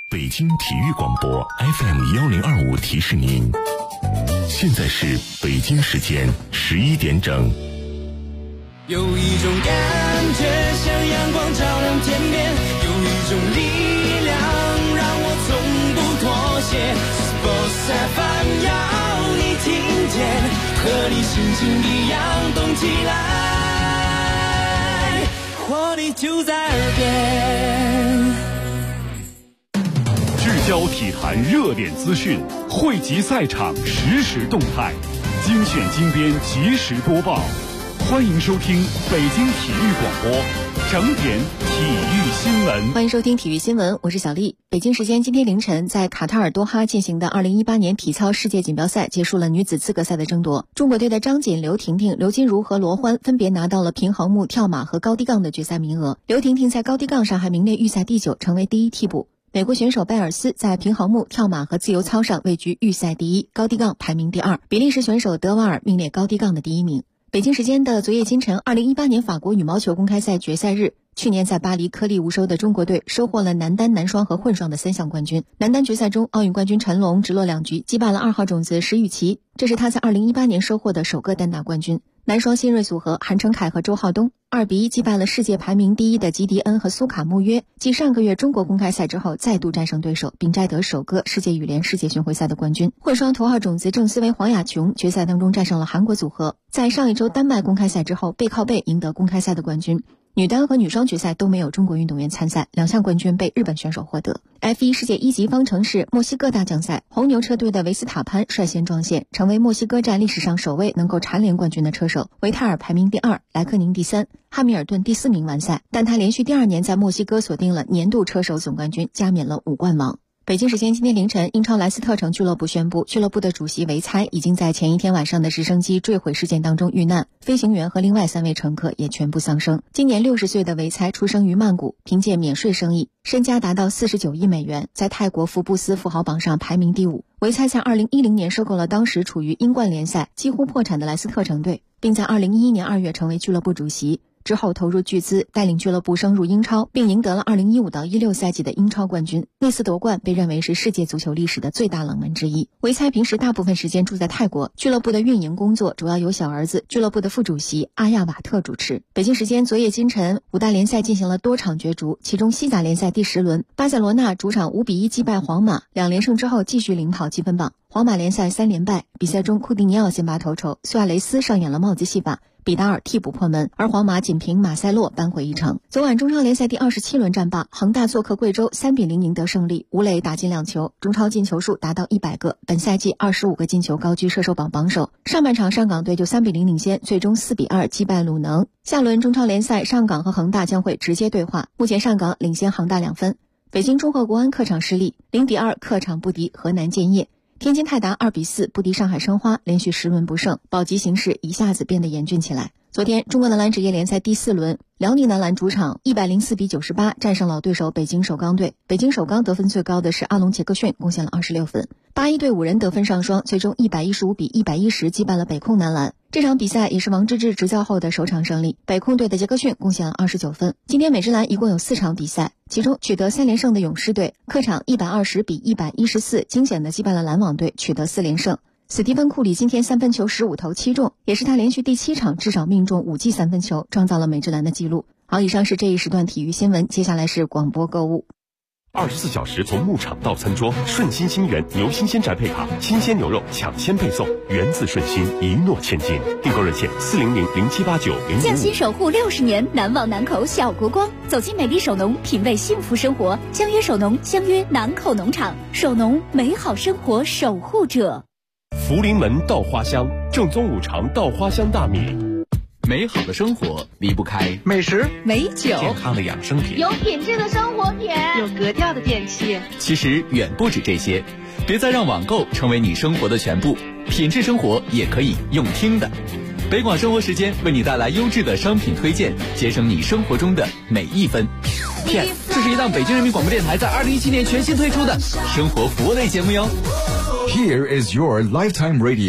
北京体育广播 FM1025 提示您，现在是北京时间11点整。 有一种感觉像阳光照亮天边，有一种力量让我从不妥协。Sports FM 要你听见，和你心情一样动起来，活力就在耳边。 聚焦体坛热点资讯，汇集赛场实时动态，精选精编及时播报。欢迎收听北京体育广播整点体育新闻。 欢迎收听体育新闻，我是小丽。北京时间今天凌晨，在卡塔尔多哈进行的2018年体操世界锦标赛结束了女子资格赛的争夺。中国队的张锦、刘婷婷、刘金如和罗欢分别拿到了平衡木、跳马和高低杠的决赛名额。刘婷婷在高低杠上还名列预赛第9，成为第一替补。美国选手贝尔斯在平衡木、跳马和自由操上位居预赛第1，高低杠排名第2。比利时选手德瓦尔名列高低杠的第1名。北京时间的昨夜今晨，2018年法国羽毛球公开赛决赛日，去年在巴黎颗粒无收的中国队收获了男单、男双和混双的3项冠军。男单决赛中，奥运冠军陈龙直落2局击败了2号种子石宇奇，这是他在2018年收获的首个单打冠军。男双新锐组合韩成凯和周浩东2比1击败了世界排名第1的吉迪恩和苏卡穆约，继上个月中国公开赛之后再度战胜对手，并摘得首个世界羽联世界巡回赛的冠军。混双头号种子郑思维黄雅琼决赛当中战胜了韩国组合，在上一周丹麦公开赛之后背靠背赢得公开赛的冠军。女单和女双决赛都没有中国运动员参赛，2项冠军被日本选手获得。F1 世界1级方程式墨西哥大奖赛，红牛车队的维斯塔潘率先撞线，成为墨西哥站历史上首位能够蝉联冠军的车手。维泰尔排名第2，莱克宁第3，汉密尔顿第4名完赛，但他连续第2年在墨西哥锁定了年度车手总冠军，加冕了5冠王。北京时间今天凌晨，英超莱斯特城俱乐部宣布，俱乐部的主席维猜已经在前一天晚上的直升机坠毁事件当中遇难，飞行员和另外3位乘客也全部丧生。今年60岁的维猜出生于曼谷，凭借免税生意，身家达到49亿美元，在泰国福布斯富豪榜上排名第5。维猜在2010年收购了当时处于英冠联赛几乎破产的莱斯特城队，并在2011年2月成为俱乐部主席。之后投入巨资带领俱乐部升入英超，并赢得了2015到16赛季的英超冠军。那次夺冠被认为是世界足球历史的最大冷门之一。维猜平时大部分时间住在泰国，俱乐部的运营工作主要由小儿子俱乐部的副主席阿亚瓦特主持。北京时间昨夜今晨，5大联赛进行了多场角逐，其中西甲联赛第10轮，巴塞罗那主场5比1击败皇马，2连胜之后继续领跑积分榜。皇马联赛3连败，比赛中库蒂尼奥先拔头筹，苏亚雷斯上演了帽子戏法，比达尔替补破门，而皇马仅凭马塞洛扳回一城。昨晚中超联赛第27轮战罢，恒大做客贵州3比0赢得胜利，吴磊打进2球，中超进球数达到100个，本赛季25个进球，高居射手榜榜首。上半场上港队就3比0领先，最终4比2击败鲁能。下轮中超联赛上港和恒大将会直接对话，目前上港领先恒大2分。北京中赫国安客场失利，0比2客场不敌河南建业。天津泰达2比4不敌上海申花，连续10轮不胜，保级形势一下子变得严峻起来。昨天中国男篮职业联赛第4轮，辽宁男篮主场104比98战胜老对手北京首钢队。北京首钢得分最高的是阿隆杰克逊，贡献了26分。81对5人得分上双，最终115比110击败了北控男篮。这场比赛也是王治郅执教后的首场胜利，北控队的杰克逊贡献了29分。今天美职篮一共有4场比赛，其中取得3连胜的勇士队客场120比114惊险地击败了篮网队，取得4连胜。斯蒂芬库里今天3分球15投7中，也是他连续第7场至少命中5记3分球，创造了美职篮的纪录。好，以上是这一时段体育新闻，接下来是广播购物。 24小时从牧场到餐桌，顺心新源牛新鲜宅配卡，新鲜牛肉抢先配送，源自顺心，一诺千金。订购热线400078900。 匠心守护60年，难忘南口小国光。走进美丽首农，品味幸福生活。相约首农，相约南口农场。首农，美好生活守护者。 福临门稻花香，正宗五常稻花香大米。 美好的生活离不开美食、 美酒、 健康的养生品， 有品质的生活品， 有格调的电器。 其实远不止这些，别再让网购成为你生活的全部，品质生活也可以用听的。北广生活时间为你带来优质的商品推荐，节省你生活中的每一分。片，这是一档北京人民广播电台在2017年全新推出的生活服务类节目哟。 Here is your lifetime radio.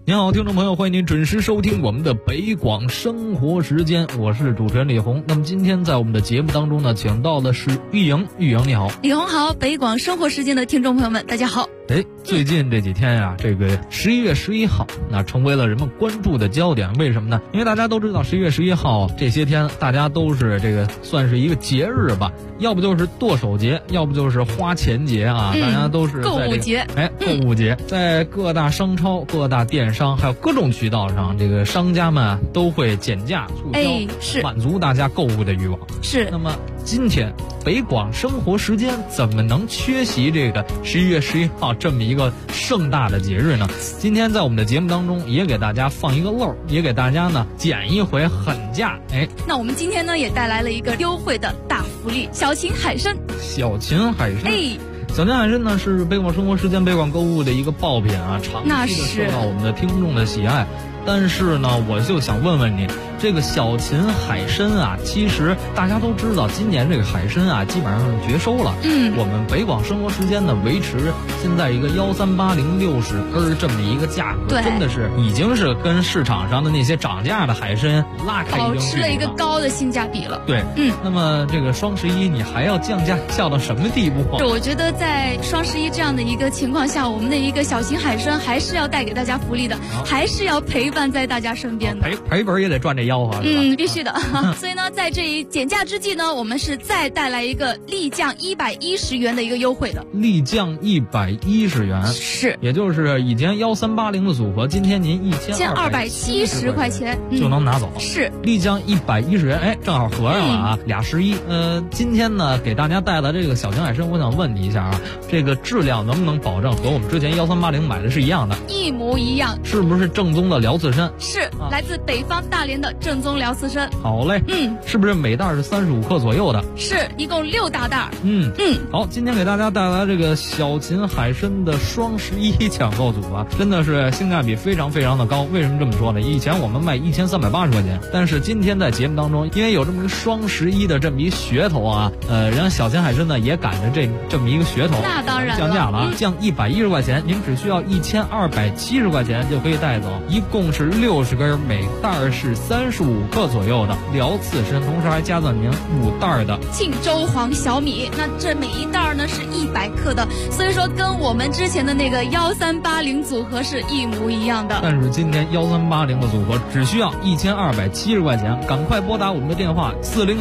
您好，听众朋友，欢迎您准时收听我们的北广生活时间，我是主持人李红。那么今天在我们的节目当中呢，请到的是玉莹，玉莹你好。 李红好，北广生活时间的听众朋友们，大家好。 最近这几天呀，这个11月11号，那成为了人们关注的焦点。为什么呢？因为大家都知道11月11号这些天，大家都是这个算是一个节日吧，要不就是剁手节，要不就是花钱节啊，大家都是在、 购物节。 购物节，在各大商超、各大电商还有各种渠道上，这个商家们都会减价促销， 是满足大家购物的欲望。 是。 那么今天北广生活时间怎么能缺席这个11月11号这么一个盛大的节日呢？今天在我们的节目当中也给大家放一个漏，也给大家呢减一回狠价。 那我们今天呢也带来了一个优惠的大福利，小秦海参。 小秦海参。小秦海参呢是北广生活时间北广购物的一个爆品啊，长期的受到我们的听众的喜爱。但是呢，我就想问问你，这个小秦海参啊，其实大家都知道，今年这个海参啊，基本上是绝收了。我们北广生活时间呢，维持现在一个13806根这么一个价格，真的是已经是跟市场上的那些涨价的海参拉开一定距离了， 保持了一个高的性价比了。 对，那么这个双11你还要降价降到什么地步？ 我觉得在双11这样的一个情况下，我们的一个小秦海参还是要带给大家福利的，还是要陪伴在大家身边的。 赔本也得赚这吆喝。 必须的。所以呢，在这一减价之际呢，我们是再带来一个立降110元的一个优惠的。 立降110元， 是， 也就是以前1380的组合，今天您1270 块钱就能拿走。 是， 立降110元，正好合上了啊，俩11。今天呢，给大家带来这个小秦海参，我想问你一下啊，这个质量能不能保证和我们之前1380买的是一样的？ 一模一样。 是不是正宗的辽刺参？ 是，来自北方大连的正宗辽刺参。 好嘞，是不是每袋是35克左右的？ 是，一共6大袋。 好，今天给大家带来这个小秦海参的双11抢购组啊，真的是性价比非常非常的高。为什么这么说呢？以前我们卖1380块钱，但是今天在节目当中，因为有这么一个双11的这么一噱头啊，人家小秦海参呢也赶着这么一个噱头， 那当然降价了，降110块钱，您只需要1270块钱就可以带走，一共是60根，每袋是35克左右的辽刺参，同时还加赠您5袋的庆州黄小米。那这每一袋呢是100克的，所以说跟我们之前的那个1380组合是一模一样的。 但是今天1380的组合只需要1270块钱，赶快拨打我们的电话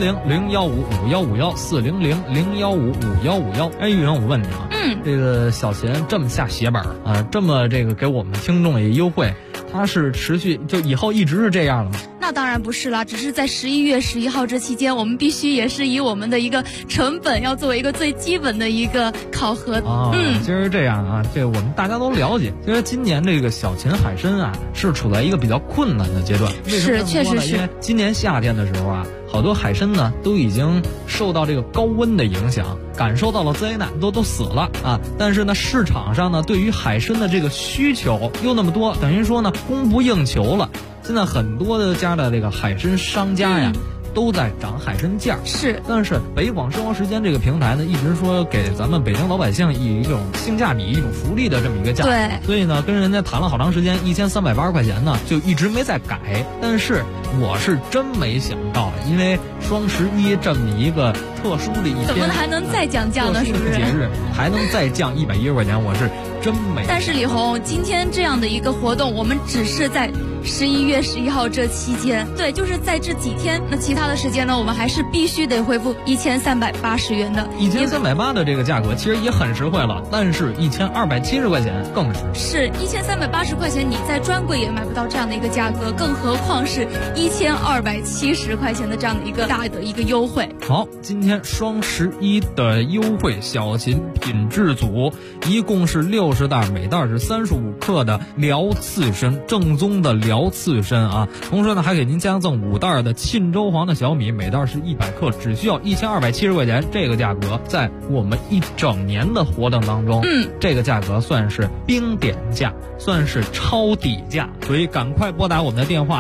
400-015-5151，400-015-5151。玉莹，我问你啊，这个小秦这么下血本啊，这么这个给我们听众也优惠，它是持续就以后一直是这样了吗？ 那当然不是啦，只是在11月11号这期间，我们必须也是以我们的一个成本要作为一个最基本的一个考核。 其实这样啊，这个我们大家都了解。其实今年这个小秦海参啊，是处在一个比较困难的阶段。 是，确实是。 因为今年夏天的时候啊，好多海参呢都已经受到这个高温的影响，感受到了灾难，都死了啊。但是呢，市场上呢对于海参的这个需求又那么多，等于说呢供不应求了。现在很多的家的这个海参商家呀，都在涨海参价。 是， 但是北广生活时间这个平台呢，一直说给咱们北京老百姓以一种性价比、一种福利的这么一个价格。 对， 所以呢，跟人家谈了好长时间，1380块钱呢，就一直没再改。但是我是真没想到，因为双11这么一个特殊的一天， 怎么还能再降价呢？是不是？ 节日还能再降110块钱，我是真没。 但是李红，今天这样的一个活动，我们只是在11月11号这期间，对，就是在这几天。那其他的时间呢，我们还是必须得恢复1380元的。 1380的这个价格其实也很实惠了，但是1270块钱更实惠。 是1380块钱，你在专柜也买不到这样的一个价格，更何况是1270块钱的这样的一个大的一个优惠。 好，今天双11的优惠小秦品质组，一共是60袋，每袋是35克的辽刺参，正宗的辽刺参啊。同时呢，还给您加赠5袋的沁州黄的小米，每袋是100克，只需要1270块钱。这个价格在我们一整年的活动当中，这个价格算是冰点价，算是超底价。所以赶快拨打我们的电话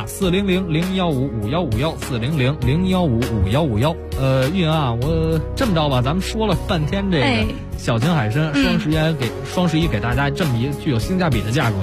400-015-5151，400-015-5151。玉莹啊，我这么着吧，咱们说了半天这个小秦海参双11给大家这么一个具有性价比的价格，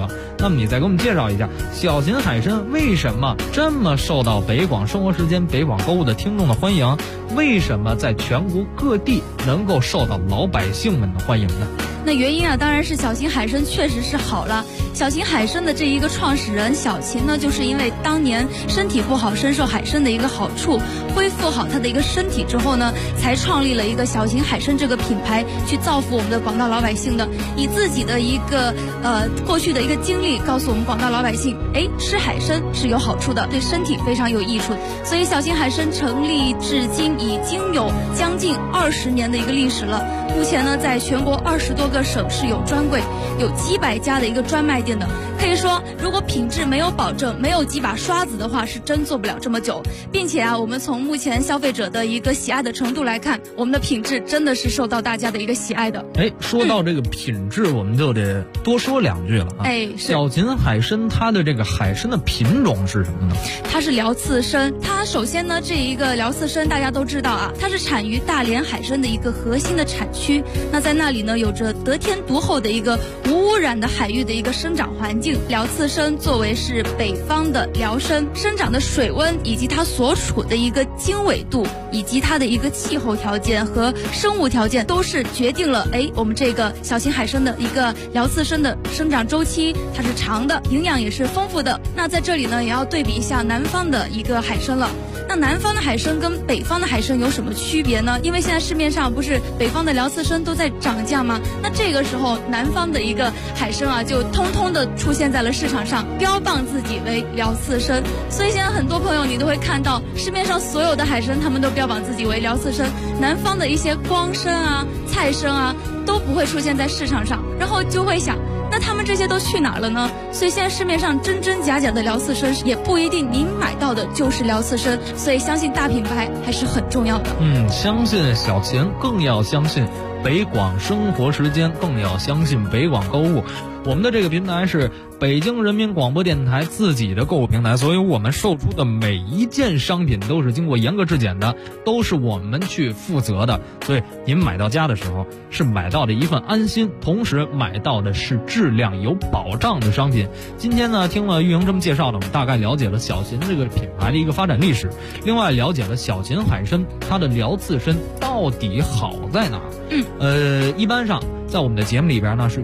那么你再给我们介绍一下小秦海参为什么这么受到北广生活时间、北广购物的听众的欢迎？为什么在全国各地能够受到老百姓们的欢迎呢？ 那原因啊，当然是小秦海参确实是好了。小秦海参的这一个创始人小秦呢，就是因为当年身体不好，深受海参的一个好处，恢复好他的一个身体之后呢，才创立了一个小秦海参这个品牌，去造福我们的广大老百姓的。以自己的一个过去的一个经历，告诉我们广大老百姓，吃海参是有好处的，对身体非常有益处。所以小秦海参成立至今已经有将近20年的一个历史了。目前呢，在全国20多个省市有专柜，有几百家的一个专卖店的。可以说，如果品质没有保证，没有几把刷子的话，是真做不了这么久。并且啊，我们从目前消费者的一个喜爱的程度来看，我们的品质真的是受到大家的一个喜爱的。 说到这个品质，我们就得多说2句了啊。小秦海参它的这个海参的品种是什么呢？ 它是辽刺参。它首先呢，这一个辽刺参大家都知道啊，它是产于大连海参的一个核心的产区。那在那里呢，有着得天独厚的一个无污染的海域的一个生长环境。辽刺参作为是北方的辽参，生长的水温以及它所处的一个经纬度，以及它的一个气候条件和生物条件，都是决定了我们这个小秦海参的一个辽刺参的生长周期，它是长的，营养也是丰富的。那在这里呢，也要对比一下南方的一个海参了。那南方的海参跟北方的海参有什么区别呢？因为现在市面上不是北方的辽刺参都在涨价吗？那这个时候南方的一个海参啊，就通通的出现在了市场上，标榜自己为辽刺参。所以现在很多朋友你都会看到市面上所有的海参，他们都标榜自己为辽刺参，南方的一些光参啊、菜参啊都不会出现在市场上，然后就会想，那他们这些都去哪儿了呢？所以现在市面上真真假假的辽刺参也不一定您买到的就是辽刺参，所以相信大品牌还是很重要的。 相信小秦，更要相信北广生活时间，更要相信北广购物。我们的这个平台是北京人民广播电台自己的购物平台，所以我们售出的每一件商品都是经过严格质检的，都是我们去负责的。所以您买到家的时候是买到的一份安心，同时买到的是质量有保障的商品。今天呢，听了玉莹这么介绍呢，我们大概了解了小秦这个品牌的一个发展历史，另外了解了小秦海参它的辽刺参到底好在哪儿。一般上在我们的节目里边呢，是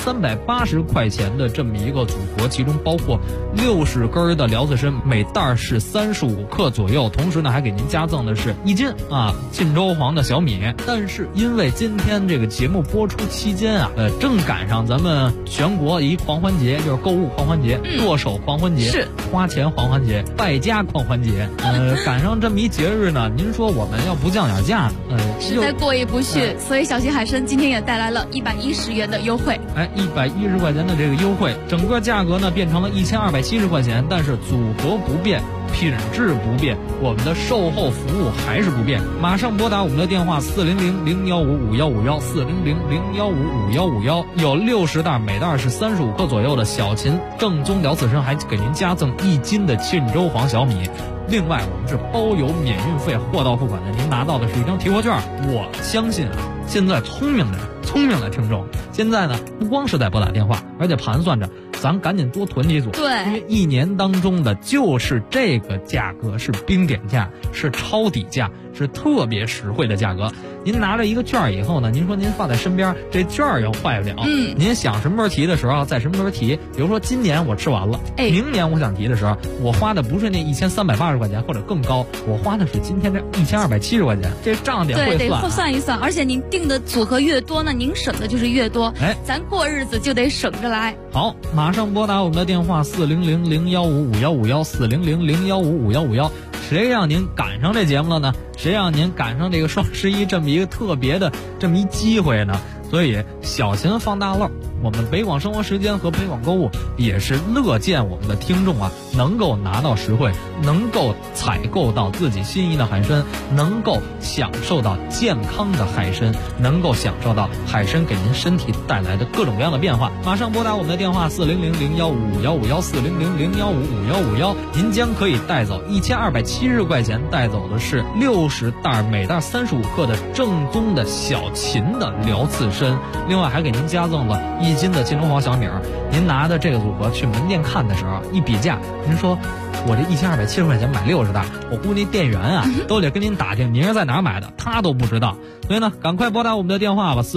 1380块钱的这么一个组合，其中包括60根的辽刺参，每袋是35克左右，同时呢还给您加赠的是1斤晋州黄的小米。但是因为今天这个节目播出期间正赶上咱们全国一狂欢节，就是购物狂欢节、剁手狂欢节、是花钱狂欢节、败家狂欢节，赶上这么一节日呢，您说我们要不降点价呢， 实在过意不去。所以小秦海参今天也带来了110元的优惠 ，110块钱的这个优惠，整个价格呢变成了1270块钱，但是组合不变，品质不变，我们的售后服务还是不变。马上拨打我们的电话400-015-5151 400-015-5151，有60袋，每袋是35克左右的小秦正宗辽刺参，还给您加赠1斤的沁州黄小米。另外我们是包邮免运费，货到付款的，您拿到的是一张提货券。我相信现在聪明的听众现在呢，不光是在拨打电话，而且盘算着咱赶紧多囤几组， 对， 因为1年当中的就是这个价格是冰点价，是抄底价，是特别实惠的价格。您拿着一个券以后呢，您说您放在身边，这券要坏不了，您想什么时候提的时候在什么时候提。比如说今年我吃完了，明年我想提的时候，我花的不是那1380块钱或者更高，我花的是今天这1270块钱，这账得会算， 得算一算。而且您定的组合越多呢，您省的就是越多，咱过日子就得省着来。 好，马上拨打我们的电话400-015-5151 400-015-5151。谁让您赶上这节目了呢？谁让您赶上这个双11这么一个特别的这么一机会呢？所以小秦放大漏，我们北广生活时间和北广购物也是乐见我们的听众能够拿到实惠，能够采购到自己心仪的海参，能够享受到健康的海参，能够享受到海参给您身体带来的各种各样的变化。马上拨打我们的电话400-015-5151 400-015-5151，您将可以带走1270块钱，带走的是60袋，每袋35克的正宗的小秦的辽刺参，另外还给您加赠了1 1斤的金龙黄小米，您拿的这个组合去门店看的时候一比价，您说我这1270块钱买60袋，我估计店员啊都得跟您打听您是在哪儿买的，他都不知道。所以呢，赶快拨打我们的电话吧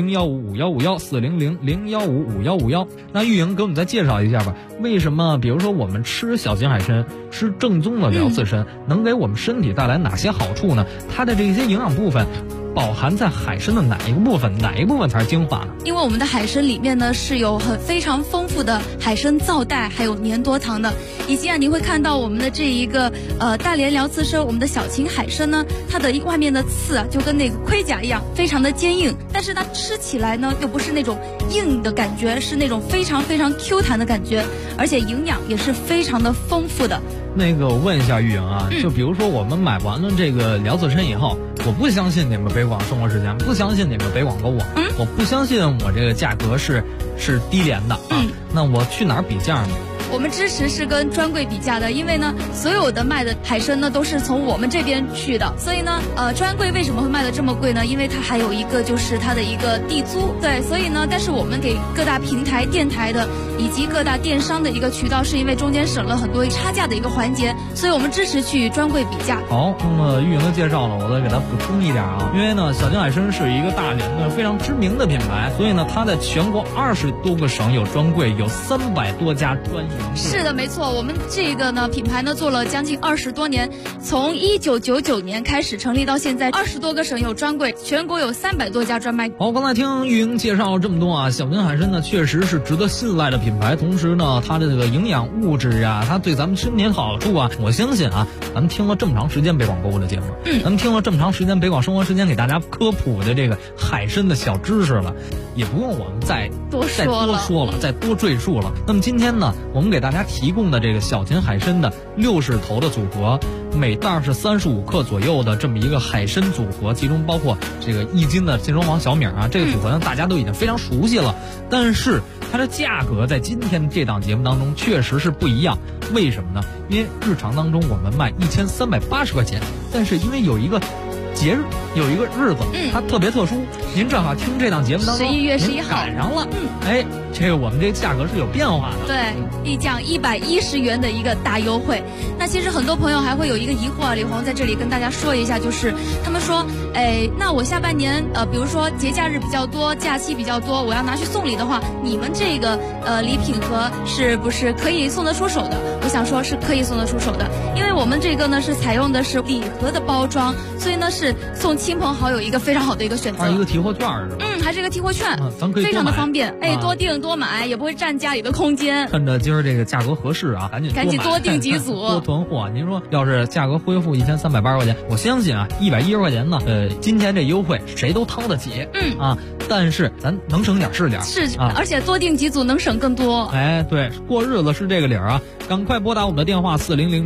，400-015-5151，400-015-5151。那玉莹给我们再介绍一下吧，为什么比如说我们吃小型海参，吃正宗的辽刺参，能给我们身体带来哪些好处呢？它的这些营养部分饱含在海参的哪一个部分？哪一部分才是精华呢？ 因为我们的海参里面呢是有非常丰富的海参皂带，还有粘多糖的，以及您会看到我们的这一个大连辽刺参，我们的小秦海参呢，它的外面的刺就跟那个盔甲一样，非常的坚硬，但是它吃起来呢又不是那种硬的感觉，是那种非常非常 Q 弹的感觉，而且营养也是非常的丰富的。 那个我问一下玉莹啊，就比如说我们买完了这个辽刺参以后，我不相信你们北广生活时间，不相信你们北广购网，我不相信我这个价格是低廉的啊，那我去哪儿比价呢？ 我们支持是跟专柜比价的，因为呢，所有的卖的海参呢都是从我们这边去的，所以呢，专柜为什么会卖的这么贵呢？因为它还有一个就是它的一个地租，对，所以呢，但是我们给各大平台、电台的以及各大电商的一个渠道，是因为中间省了很多差价的一个环节，所以我们支持去专柜比价。 好，那么玉莹的介绍呢，我再给它补充一点啊，因为呢，小秦海参是一个大连的非常知名的品牌，所以呢，它在全国20多个省有专柜，有300多家专营。 是的，没错，我们这个呢品牌呢做了将近20多年，从1999年开始成立到现在，20多个省有专柜，全国有300多家专卖。 好，刚才听玉莹介绍这么多啊，小秦海参呢确实是值得信赖的品牌，同时呢，它的这个营养物质啊，它对咱们身体的好处啊，我相信啊，咱们听了这么长时间北广购物的节目，咱们听了这么长时间北广生活时间给大家科普的这个海参的小知识了，也不用我们再多说了，再多赘述了。那么今天呢，我们给大家提供的这个小秦海参的60头的组合，每袋是35克左右的这么一个海参组合，其中包括这个1斤的金双黄小米啊，这个组合呢大家都已经非常熟悉了，但是它的价格在今天这档节目当中确实是不一样。为什么呢？因为日常当中我们卖1380块钱，但是因为有一个节日，有一个日子，它特别特殊，您正好听这档节目当中 11月11号赶上了，这个我们这个价格是有变化的， 对，一降110元的一个大优惠。那其实很多朋友还会有一个疑惑啊，李红在这里跟大家说一下，就是他们说，那我下半年比如说节假日比较多，假期比较多，我要拿去送礼的话，你们这个礼品盒是不是可以送得出手的？我想说是可以送得出手的，因为我们这个呢是采用的是礼盒的包装，所以呢是送亲朋好友一个非常好的一个选择。 还有一个提货券是吧？ 还是一个提货券， 咱可以非常的方便，多订多买，也不会占家里的空间。 趁着今儿这个价格合适啊，赶紧多订几组， 多囤货。您说要是价格恢复1380块钱，我相信啊，110块钱呢，今天这优惠谁都掏得起，但是咱能省点是点， 而且多订几组能省更多。 对，过日子是这个理儿啊，赶快拨打我们的电话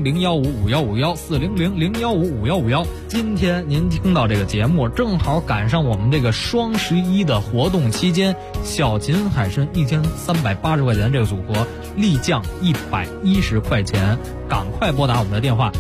400-015-5151，400-015-5151。今天您听到这个节目，正好赶上我们这个双11的活动期间，小秦海参1380块钱这个组合立降110块钱，赶快拨打我们的电话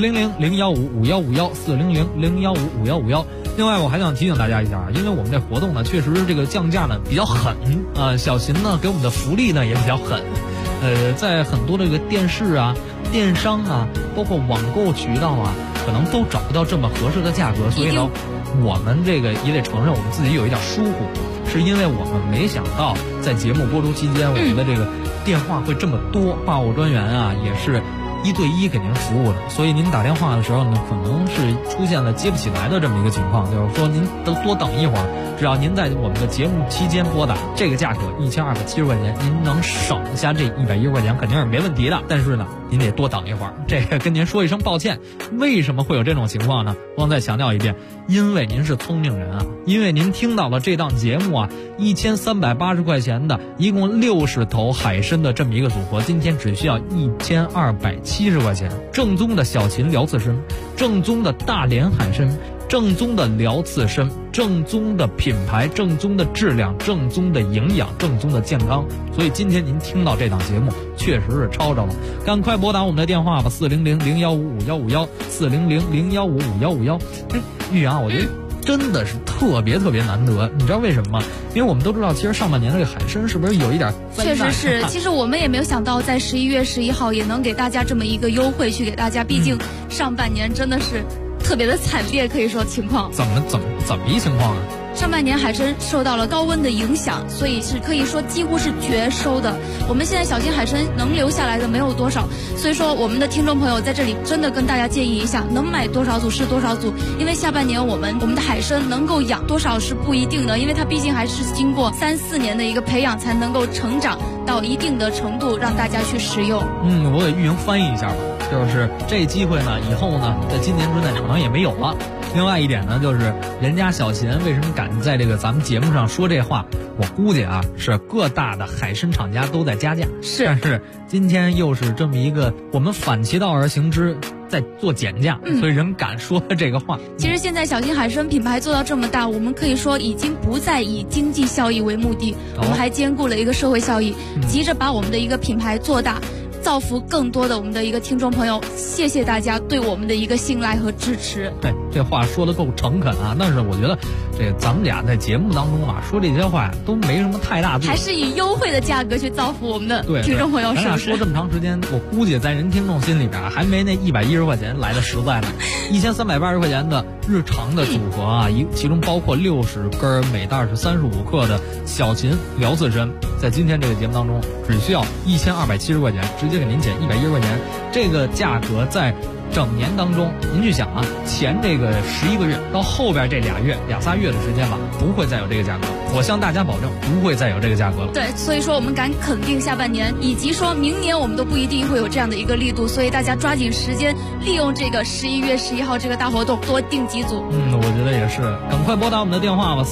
400-015-5151，400-015-5151。另外我还想提醒大家一下，因为我们这活动呢确实这个降价呢比较狠，小秦呢给我们的福利呢也比较狠，在很多这个电视啊、电商啊，包括网购渠道啊，可能都找不到这么合适的价格，所以呢我们这个也得承认我们自己有一点疏忽，是因为我们没想到在节目播出期间，我们的这个电话会这么多，话务专员啊也是1对1给您服务的，所以您打电话的时候呢，可能是出现了接不起来的这么一个情况，就是说您都多等一会儿，只要您在我们的节目期间拨打，这个价格1270块钱，您能省下这110块钱肯定是没问题的，但是呢您得多等一会儿，这个跟您说一声抱歉。为什么会有这种情况呢？我再强调一遍，因为您是聪明人啊，因为您听到了这档节目啊，1380块钱的一共60头海参的这么一个组合，今天只需要1270块钱，正宗的小秦辽刺参，正宗的大连海参，正宗的辽刺参，正宗的品牌，正宗的质量，正宗的营养，正宗的健康。所以今天您听到这档节目确实是抄着了，赶快拨打我们的电话吧，400-015-5151，400-015-5151。玉阳，我觉得真的是特别特别难得。你知道为什么吗？因为我们都知道，其实上半年这个海参是不是有一点确实是，其实我们也没有想到在11月11号也能给大家这么一个优惠去给大家，毕竟上半年真的是特别的惨烈，可以说情况。 怎么一情况啊？ 上半年海参受到了高温的影响，所以是可以说几乎是绝收的。我们现在小型海参能留下来的没有多少，所以说我们的听众朋友在这里真的跟大家建议一下，能买多少组是多少组，因为下半年我们的海参能够养多少是不一定的，因为它毕竟还是经过3、4年的一个培养才能够成长到一定的程度，让大家去食用。 我给玉莹翻译一下吧，就是这机会呢，以后呢，在今年之内可能也没有了。另外一点呢，就是人家小秦为什么敢在这个咱们节目上说这话，我估计啊是各大的海参厂家都在加价，但是今天又是这么一个我们反其道而行之，在做减价，所以人敢说这个话。 其实现在小型海参品牌做到这么大，我们可以说已经不再以经济效益为目的，我们还兼顾了一个社会效益，急着把我们的一个品牌做大，造福更多的我们的一个听众朋友。谢谢大家对我们的一个信赖和支持。 对，这话说得够诚恳啊！但是我觉得这个咱们俩在节目当中啊说这些话都没什么太大度， 还是以优惠的价格去造福我们的听众朋友。 咱俩说这么长时间，我估计在人听众心里边还没那110块钱来的实在呢。1380块钱的日常的组合啊，其中包括60根，每袋是35克的小秦辽刺参，在今天这个节目当中只需要1270块钱，直接给您减110块钱。这个价格在整年当中，您去想啊，前这个11个月到后边这2、3月的时间吧，不会再有这个价格。我向大家保证，不会再有这个价格了。 对，所以说我们敢肯定下半年，以及说明年我们都不一定会有这样的一个力度，所以大家抓紧时间，利用这个11月11号这个大活动，多订几组。 我觉得也是，赶快拨打我们的电话吧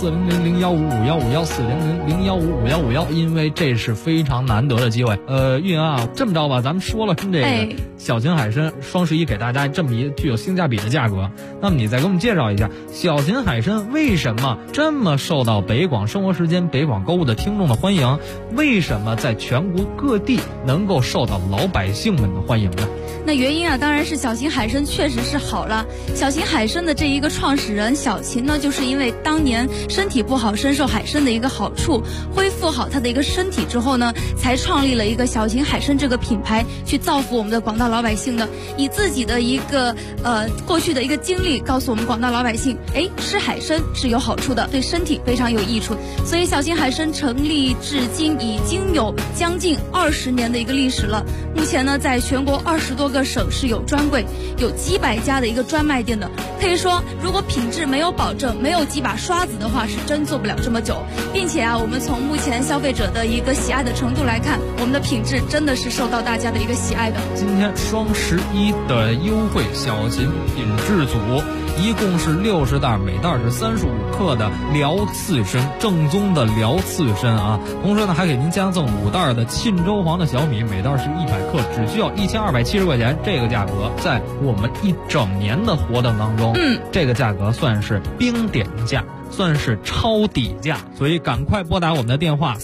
，400-015-5151，400-015-5151，因为这是非常难得的机会。运啊，这么着吧，咱们说了这个小型海参双11给大家这么一具有性价比的价格，那么你再给我们介绍一下小型海参为什么这么受到北广生活时间、北广购物的听众的欢迎？为什么在全国各地能够受到老百姓们的欢迎呢？ 那原因啊，当然是小型海参确实是好了。小型海参的这一个创始人小秦呢，就是因为当年身体不好，深受海参的一个好处，恢复好他的一个身体之后呢，才创立了一个小型海参这个品牌，去造福我们的广大老百姓的。以自己的一个过去的一个经历，告诉我们广大老百姓，吃海参是有好处的，对身体非常有益处。所以小型海参成立至今已经有将近20年的一个历史了。目前呢，在全国20多个省市有专柜，有几百家的一个专卖店的。可以说，如果品质没有保证，没有几把刷子的话，是真做不了这么久。并且啊，我们从目前消费者的一个喜爱的程度来看，我们的品质真的是受到大家的一个喜爱的。 今天双11的优惠小秦品质组，一共是60袋，每袋是35克的辽刺参，正宗的辽刺参啊。同时呢，还给您加赠5袋的沁州黄的小米，每袋是100克，只需要1270块钱。这个价格在我们一整年的活动当中，这个价格算是冰点价，算是超底价，所以赶快拨打我们的电话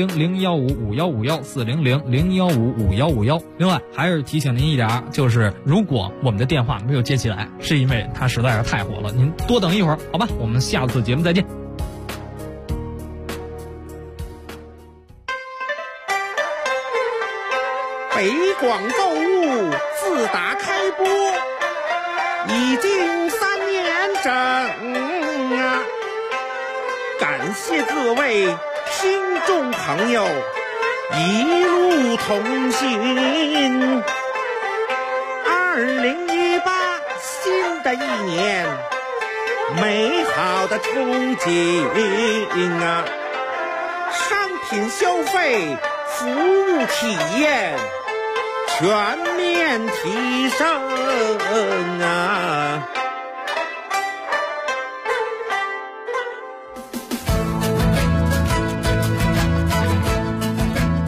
400-015-5151，400-015-5151。另外还是提醒您一点，就是如果我们的电话没有接起来，是因为它实在是太火了，您多等一会儿，好吧？我们下次节目再见。 北广购物自打开播已经3年整啊，感谢各位听众朋友一路同行。2018新的一年，美好的憧憬啊，商品消费、服务体验全面提升啊！ 你好，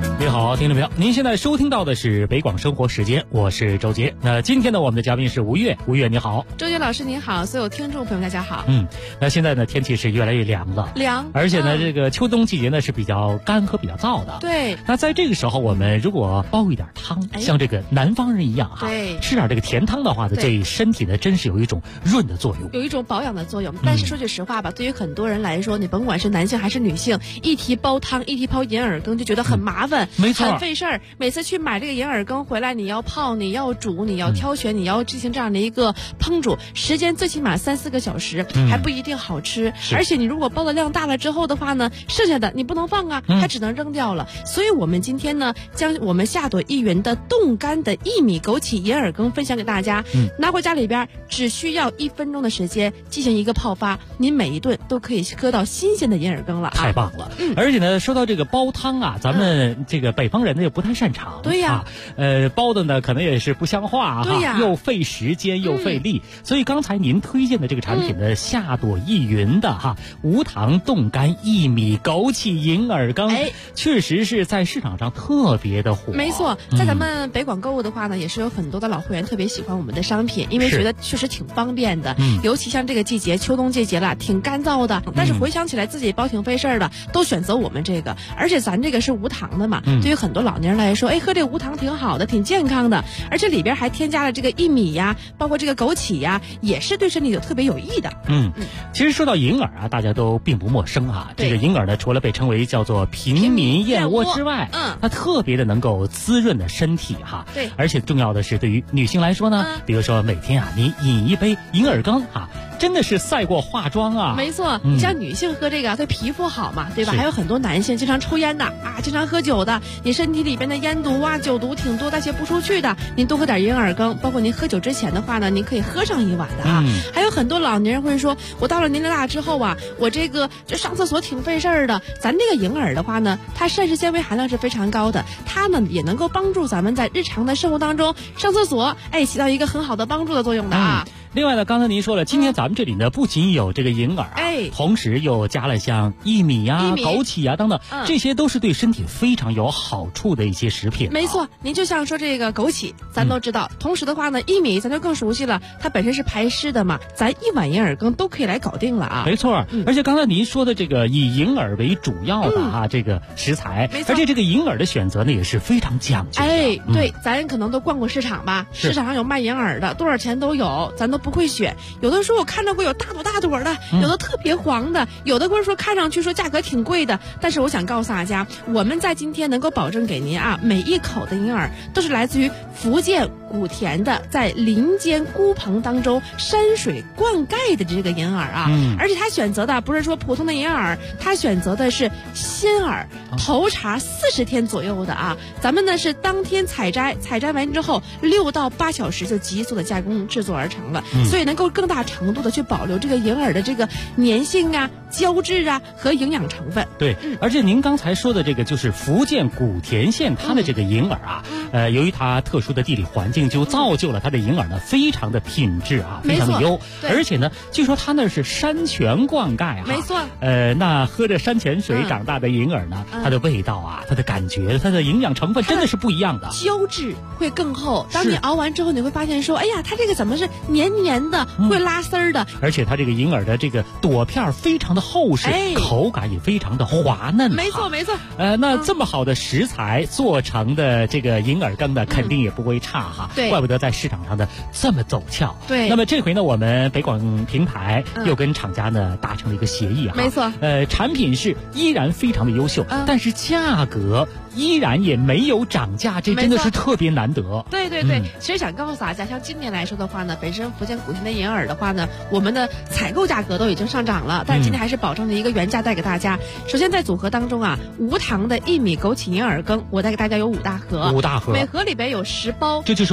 好，听众朋友，您现在收听到的是北广生活时间，我是周杰。那今天呢，我们的嘉宾是吴越，吴越你好。 周杰老师您好，所有听众朋友大家好。 那现在呢，天气是越来越凉了，而且呢，这个秋冬季节呢是比较干和比较燥的。 对。 那在这个时候，我们如果煲一点汤，像这个南方人一样哈， 对， 吃点这个甜汤的话呢，对身体呢真是有一种润的作用， 有一种保养的作用。但是说句实话吧，对于很多人来说，你甭管是男性还是女性，一提煲汤，一提煲银耳羹，就觉得很麻烦。 没错， 很费事儿。每次去买这个银耳羹回来，你要泡，你要煮，你要挑选，你要进行这样的一个烹煮，时间最起码3-4个小时，还不一定好吃。而且你如果煲的量大了之后的话呢，剩下的你不能放啊，它只能扔掉了。所以我们今天呢，将我们夏朵1元的冻干的薏米枸杞银耳羹分享给大家。拿回家里边只需要1分钟的时间进行一个泡发，您每一顿都可以喝到新鲜的银耳羹了啊！ 太棒了。而且呢，说到这个煲汤啊，咱们这个北方人呢也不太擅长。 对呀。 煲的呢可能也是不像话对呀， 又费时间又费力。所以刚才您推荐的这个产品呢，夏朵1元的无糖冻干薏米枸杞银耳羹，确实是在市场上特别的火。 没错，在咱们北广购物的话呢，也是有很多的老会员特别喜欢我们的商品，因为觉得确实挺方便的。尤其像这个季节，秋冬季节了，挺干燥的，但是回想起来自己煲挺费事儿的，都选择我们这个。而且咱这个是无糖的嘛，对于很多老年人来说，喝这个无糖挺好的，挺健康的，而且里边还添加了这个薏米呀，包括这个枸杞呀，也是对身体有特别有益的。 其实说到银耳啊，大家都并不陌生啊。这个银耳呢，除了被称为叫做平民燕窝之外，它特别的能够滋润的身体哈。 对， 而且重要的是，对于女性来说呢，比如说每天啊，你饮一杯银耳羹啊，真的是赛过化妆啊。 没错，你像女性喝这个对皮肤好嘛，对吧？还有很多男性经常抽烟的啊，经常喝酒的，你身体里边的烟毒啊、酒毒挺多，代谢不出去的，您多喝点银耳羹。包括您喝酒之前的话呢，您可以喝上1碗的啊。还有很多老年人会说，我到了年龄大之后啊，我这上厕所挺费事儿的。咱这个银耳的话呢，它膳食纤维含量是非常高的，它呢也能够帮助咱们在日常的生活当中上厕所，起到一个很好的帮助的作用的啊。 另外呢，刚才您说了，今天咱们这里呢不仅有这个银耳同时又加了像薏米啊、枸杞啊等等，这些都是对身体非常有好处的一些食品。 没错，您就像说这个枸杞，咱都知道。同时的话呢，薏米咱就更熟悉了，它本身是排湿的嘛，咱1碗银耳羹都可以来搞定了啊。 没错，而且刚才您说的这个以银耳为主要的这个食材，而且这个银耳的选择呢也是非常讲究的。 对，咱可能都逛过市场吧，市场上有卖银耳的，多少钱都有，咱都不会选。有的时候我看到过有大朵大朵的，有的特别黄的，有的不是说看上去说价格挺贵的。但是我想告诉大家，我们在今天能够保证给您每一口的银耳都是来自于福建古田的，在林间菇棚当中山水灌溉的这个银耳啊。而且他选择的不是说普通的银耳，他选择的是鲜耳，头茶40天左右的啊。咱们呢是当天采摘完之后6到8小时就急速的加工制作而成了，所以能够更大程度的去保留这个银耳的这个粘性啊、胶质啊和营养成分。 对，而且您刚才说的这个就是福建古田县它的这个银耳啊，由于它特殊的地理环境，就造就了它的银耳呢非常的品质啊，非常的优。而且呢，据说它那是山泉灌溉没错。 那喝着山泉水长大的银耳呢，它的味道啊、它的感觉、它的营养成分真的是不一样的， 胶质会更厚。当你熬完之后，你会发现说，哎呀，它这个怎么是黏黏的，会拉丝儿的。 而且它这个银耳的这个朵片非常的厚实，口感也非常的滑嫩。 没错。 那这么好的食材做成的这个银耳羹呢，肯定也不会差哈。 对， 怪不得在市场上的这么走俏。 对。 那么这回呢，我们北广平台又跟厂家呢达成了一个协议哈。 没错。 产品是依然非常的优秀，但是价格依然也没有涨价，这真的是特别难得。 对，其实想告诉大家，像今年来说的话呢，本身福建古田的银耳的话呢，我们的采购价格都已经上涨了，但是今天还是保证了一个原价带给大家。首先在组合当中无糖的薏米枸杞银耳羹，我带给大家有5大盒，每盒里边有10包， 这就是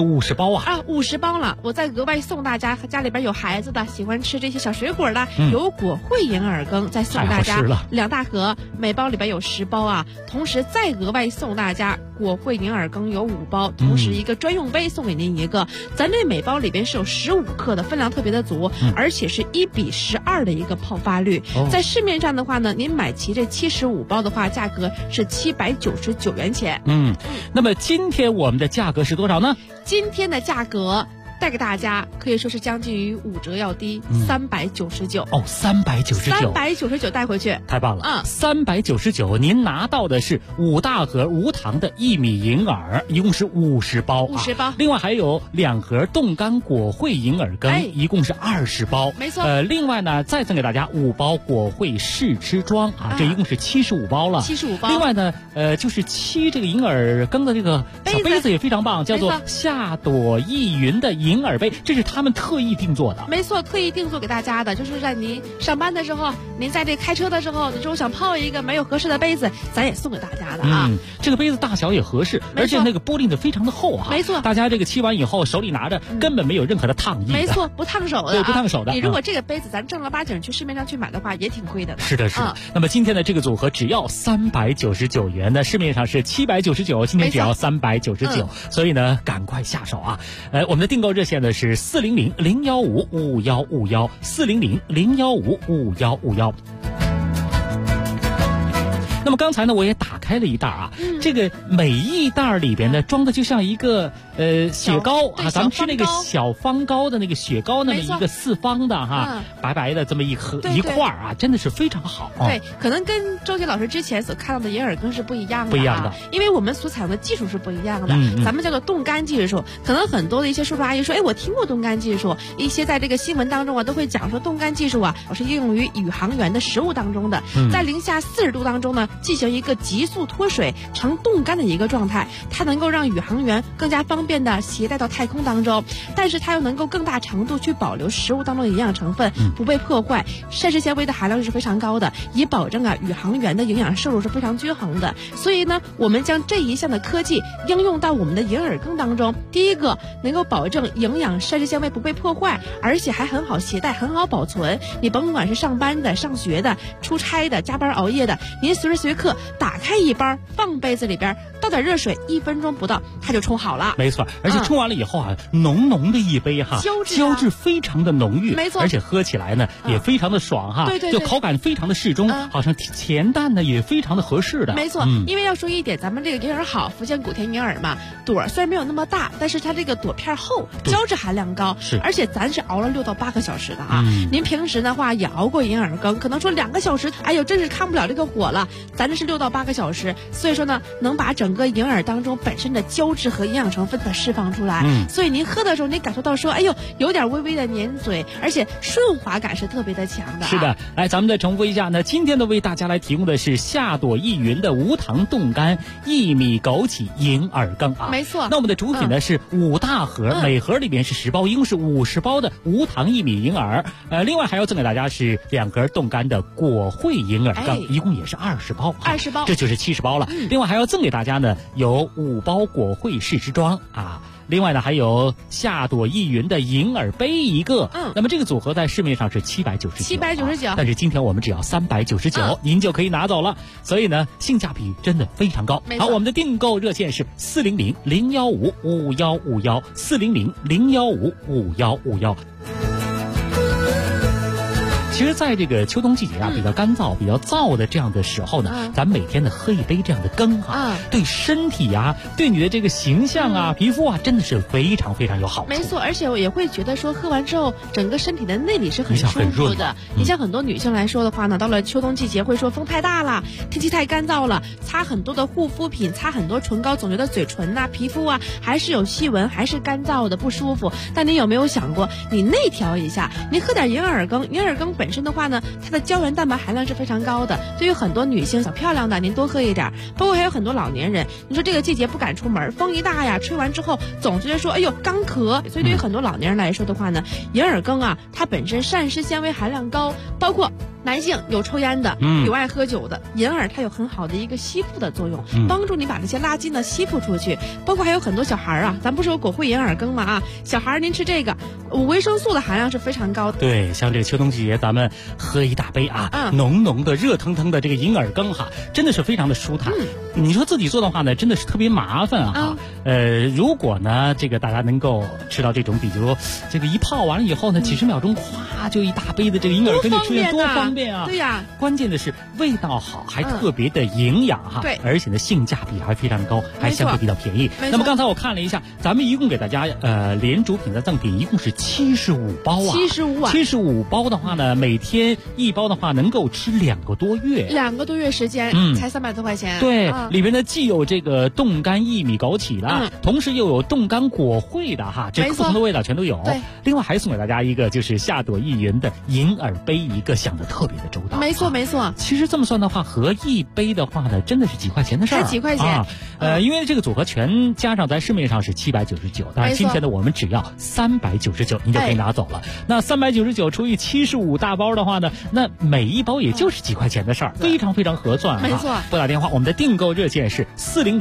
50包啊 ！50包了，我再额外送大家，家里边有孩子的，喜欢吃这些小水果的，有果惠银耳羹，再送大家2大盒，每包里边有10包啊。同时再额外送大家果惠银耳羹有5包，同时一个专用杯送给您一个。咱这每包里边是有15克的，分量特别的足，而且是1:12的一个泡发率。在市面上的话呢，您买齐这75包的话，价格是799元钱。 那么今天我们的价格是多少呢？ 今天的价格带给大家可以说是将近于5折要低，399 哦，399 带回去， 太棒了！399，您拿到的是5大盒无糖的薏米银耳，一共是50包 ，50包。 另外还有2盒冻干果惠银耳羹，一共是20包， 没错。 另外呢，再赠给大家5包果惠试吃装啊，这一共是75包了 ，75包。 另外呢，就是沏这个银耳羹的这个小杯子也非常棒，叫做夏朵意云的银耳杯，这是他们特意定做的。 没错，特意定做给大家的，就是在您上班的时候，您在这开车的时候，你说想泡一个没有合适的杯子，咱也送给大家的啊。 这个杯子大小也合适，而且那个玻璃的非常的厚啊。 没错， 大家这个沏完以后手里拿着，根本没有任何的烫意。 没错，不烫手的。 对，不烫手的。 你如果这个杯子咱正儿八经去市面上去买的话，也挺贵的。 是的，是的。那么今天的这个组合只要399元，那市面上是799，今天只要399，所以呢，赶快下手啊！我们的订购热线呢是400-015-5151，400-015-5151。那么刚才呢，我也打开了一袋啊，这个每一袋里边呢装的就像一个雪糕啊，咱们吃那个小方糕的那个雪糕那么一个4方的哈，白白的这么一块啊，真的是非常好。 对，可能跟周杰老师之前所看到的银耳羹是不一样的，因为我们所采用的技术是不一样的，咱们叫做冻干技术。可能很多的一些叔叔阿姨说，我听过冻干技术，一些在这个新闻当中啊都会讲说冻干技术啊是应用于宇航员的食物当中的，在零下40度当中呢进行一个急速脱水成冻干的一个状态，它能够让宇航员更加方便的携带到太空当中，但是它又能够更大程度去保留食物当中的营养成分不被破坏，膳食纤维的含量是非常高的，以保证宇航员的营养摄入是非常均衡的。所以呢，我们将这一项的科技应用到我们的银耳羹当中，第一个能够保证营养膳食纤维不被破坏，而且还很好携带，很好保存。你甭管是上班的、上学的、出差的、加班熬夜的，您随时随刻打开一包，放杯子里边，倒点热水，1分钟不到它就冲好了。 没错，而且冲完了以后啊，浓浓的一杯哈，胶质非常的浓郁， 没错， 而且喝起来呢也非常的爽哈， 对， 就口感非常的适中，好像甜淡呢也非常的合适的。 没错，因为要说一点，咱们这个银耳好，福建古田银耳嘛，朵虽然没有那么大，但是它这个朵片厚，胶质含量高， 是， 而且咱是熬了6到8个小时的啊。您平时的话也熬过银耳羹，可能说2个小时，哎呦，真是看不了这个火了。咱这是6到8个小时，所以说呢，能把整个银耳当中本身的胶质和营养成分的释放出来。所以您喝的时候，您感受到说，哎呦，有点微微的粘嘴，而且顺滑感是特别的强的。 是的，来，咱们再重复一下呢，今天呢为大家来提供的是夏朵意云的无糖冻干薏米枸杞银耳羹啊。 没错。 那我们的主体呢是5大盒，每盒里面是10包，一共是50包的无糖薏米银耳。另外还要赠给大家是2盒冻干的果惠银耳羹，一共也是20包，20包，这就是70包了。另外还要赠给大家呢有5包果惠试吃装啊。另外呢，还有夏朵意云的银耳杯一个，那么这个组合在市面上是799，但是今天我们只要399，您就可以拿走了，所以呢，性价比真的非常高。好，我们的订购热线是400-015-5151，400-015-5151。其实在这个秋冬季节啊，比较干燥、比较燥的这样的时候呢，咱每天呢喝一杯这样的羹啊，对身体啊，对你的这个形象啊、皮肤啊，真的是非常非常有好处。 没错，而且我也会觉得说，喝完之后，整个身体的内里是很舒服的。你像很多女性来说的话呢，到了秋冬季节会说风太大了，天气太干燥了，擦很多的护肤品，擦很多唇膏，总觉得嘴唇啊、皮肤啊还是有细纹，还是干燥的不舒服。但你有没有想过，你内调一下，你喝点银耳羹，银耳羹本身的话呢，它的胶原蛋白含量是非常高的，对于很多女性小漂亮的，您多喝一点。包括还有很多老年人，你说这个季节不敢出门，风一大呀，吹完之后总觉得说，哎呦干咳。所以对于很多老年人来说的话呢，银耳羹啊，它本身膳食纤维含量高，包括男性有抽烟的，有爱喝酒的，银耳它有很好的一个吸附的作用，帮助你把这些垃圾呢吸附出去。包括还有很多小孩啊，咱不是有果惠银耳羹吗？小孩您吃这个，维生素的含量是非常高的。 对，像这个秋冬季节，咱们喝一大杯浓浓的、热腾腾的这个银耳羹真的是非常的舒坦。你说自己做的话呢，真的是特别麻烦如果呢，这个大家能够吃到这种，比如这个一泡完了以后呢，几十秒钟咵就一大杯的这个银耳羹就出现，多方便啊！ 对呀， 关键的是味道好，还特别的营养对， 而且呢性价比还非常高，还相对比较便宜。那么刚才我看了一下，咱们一共给大家连主品的赠品一共是75包75包的话呢，每天一包的话能够吃2个多月 ，2个多月时间，才300多块钱。 对，里边呢既有这个冻干薏米枸杞的，同时又有冻干果惠的这不同的味道全都有。 对， 另外还送给大家一个就是夏朵意云的银耳杯一个，想的特别的周到。 没错。 其实这么算的话，合一杯的话呢，真的是几块钱的事儿， 才几块钱因为这个组合全加上在市面上是799，但是今天呢我们只要399，您就可以拿走了。那399除以75大包的话呢，那每一包也就是几块钱的事儿，非常非常合算。 没错。 拨打电话，我们的订购热线是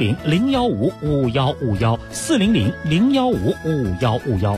400-015-5151，400-015-5151。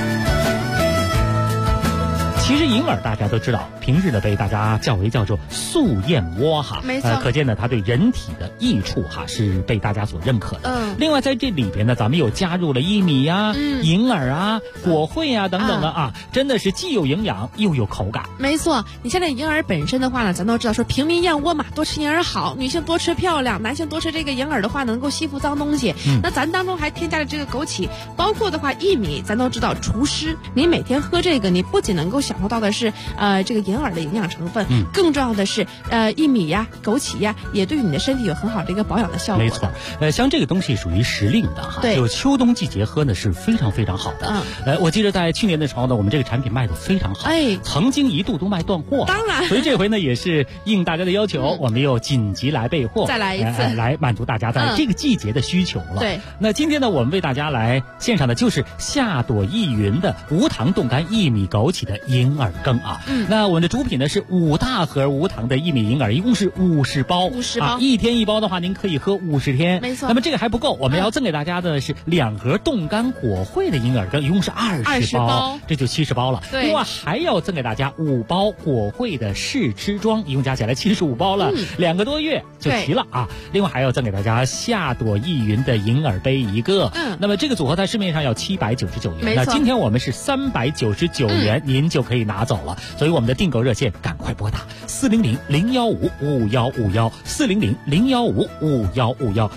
其实银耳大家都知道，平日呢被大家叫做素燕窝没错。 可见呢它对人体的益处是被大家所认可的。另外在这里边呢，咱们又加入了薏米银耳果惠等等的真的是既有营养又有口感。 没错，你现在银耳本身的话呢，咱都知道说平民燕窝嘛，多吃银耳好，女性多吃漂亮，男性多吃这个银耳的话能够吸附脏东西。那咱当中还添加了这个枸杞，包括的话薏米，咱都知道除湿，你每天喝这个，你不仅能够享受到的是这个银耳的营养成分，更重要的是薏米枸杞也对你的身体有很好的一个保养的效果。 没错，像这个东西属于时令的对， 就秋冬季节喝呢是非常非常好的。我记得在去年的时候呢，我们这个产品卖的非常好，曾经一度都卖断货。 当然， 所以这回呢也是应大家的要求，我们又紧急来备货， 再来一次， 来满足大家在这个季节的需求了。 对， 那今天呢，我们为大家来献上的就是夏朵意云的无糖冻干薏米枸杞的银耳羹那我们的主品呢是5大盒无糖的薏米银耳，一共是50包，1天1包的话，您可以喝50天。 没错。 那么这个还不够，我们要赠给大家的是2盒冻干果惠的银耳羹，一共是20包，这就70包了。另外还要赠给大家5包果惠的试吃装，一共加起来75包了，2个多月就齐了另外还要赠给大家夏朵意云的银耳杯一个。那么这个组合在市面上要799元，那今天我们是399元，您就可以拿走了。所以我们的订购热线赶快拨打400-015-5151，400-015-5151。